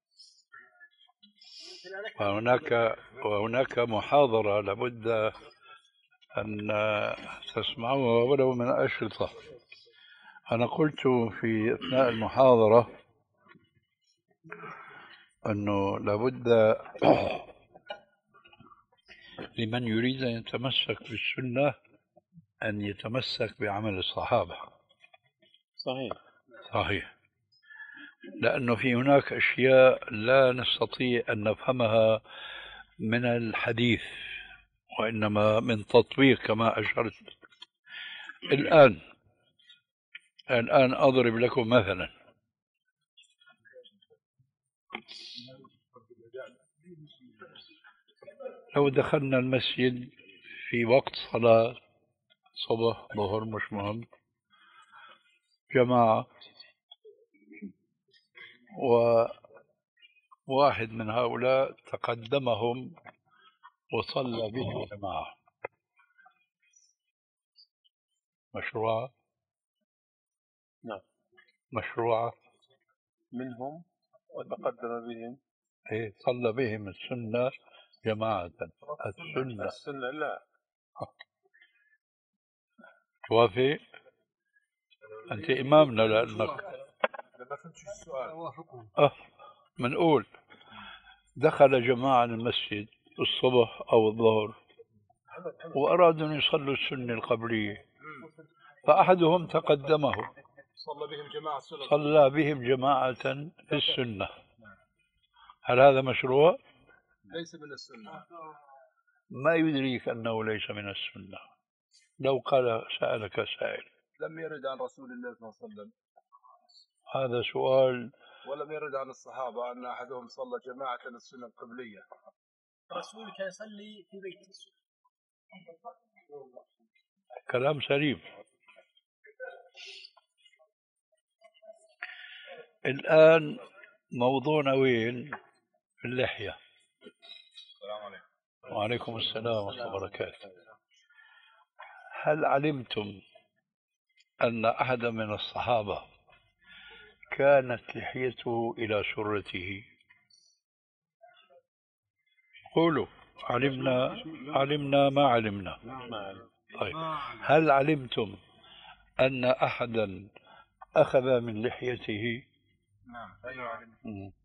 وهناك وهناك محاضرة لابد أن تسمعوها ولو من أشرطة. أنا قلت في أثناء المحاضرة أنه لابد لمن يريد أن يتمسك بالسنة أن يتمسك بعمل الصحابة. صحيح صحيح، لأنه في هناك أشياء لا نستطيع أن نفهمها من الحديث وإنما من تطبيق كما أشرت. الآن الآن أضرب لكم مثلا. لو دخلنا المسجد في وقت صلاة صبح ظهر مش مهم جماعة، وواحد من هؤلاء تقدمهم وصلى بهم جماعة، مشروعة؟ نعم مشروعة منهم وتقدم بهم. إيه صلى بهم السنة جماعة. السنة السنة لا توافق؟ أنت إمامنا لأنك أه منقول دخل جماعة المسجد الصبح أو الظهر وأرادوا أن يصلوا السنة القبلية، فأحدهم تقدمه صلى بهم جماعة صلى بهم جماعة في السنة. هل هذا مشروع؟ ليس من السنة. ما يدريك أنه ليس من السنة؟ لو قال سألك سائل لم يرد عن رسول الله صلى الله عليه وسلم هذا سؤال، ولم يرد عن الصحابة أن أحدهم صلى جماعة السنة القبلية. الرسول كان يصلي في بيته. كلام سليم. الآن موضوعنا وين؟ في اللحية. السلام عليكم. وعليكم السلام ورحمة الله وبركاته. هل علمتم أن أحدا من الصحابة كانت لحيته إلى سرته؟ قولوا علمنا علمنا ما علمنا. طيب هل علمتم أن أحدا أخذ من لحيته؟ نعم أيوة علمنا.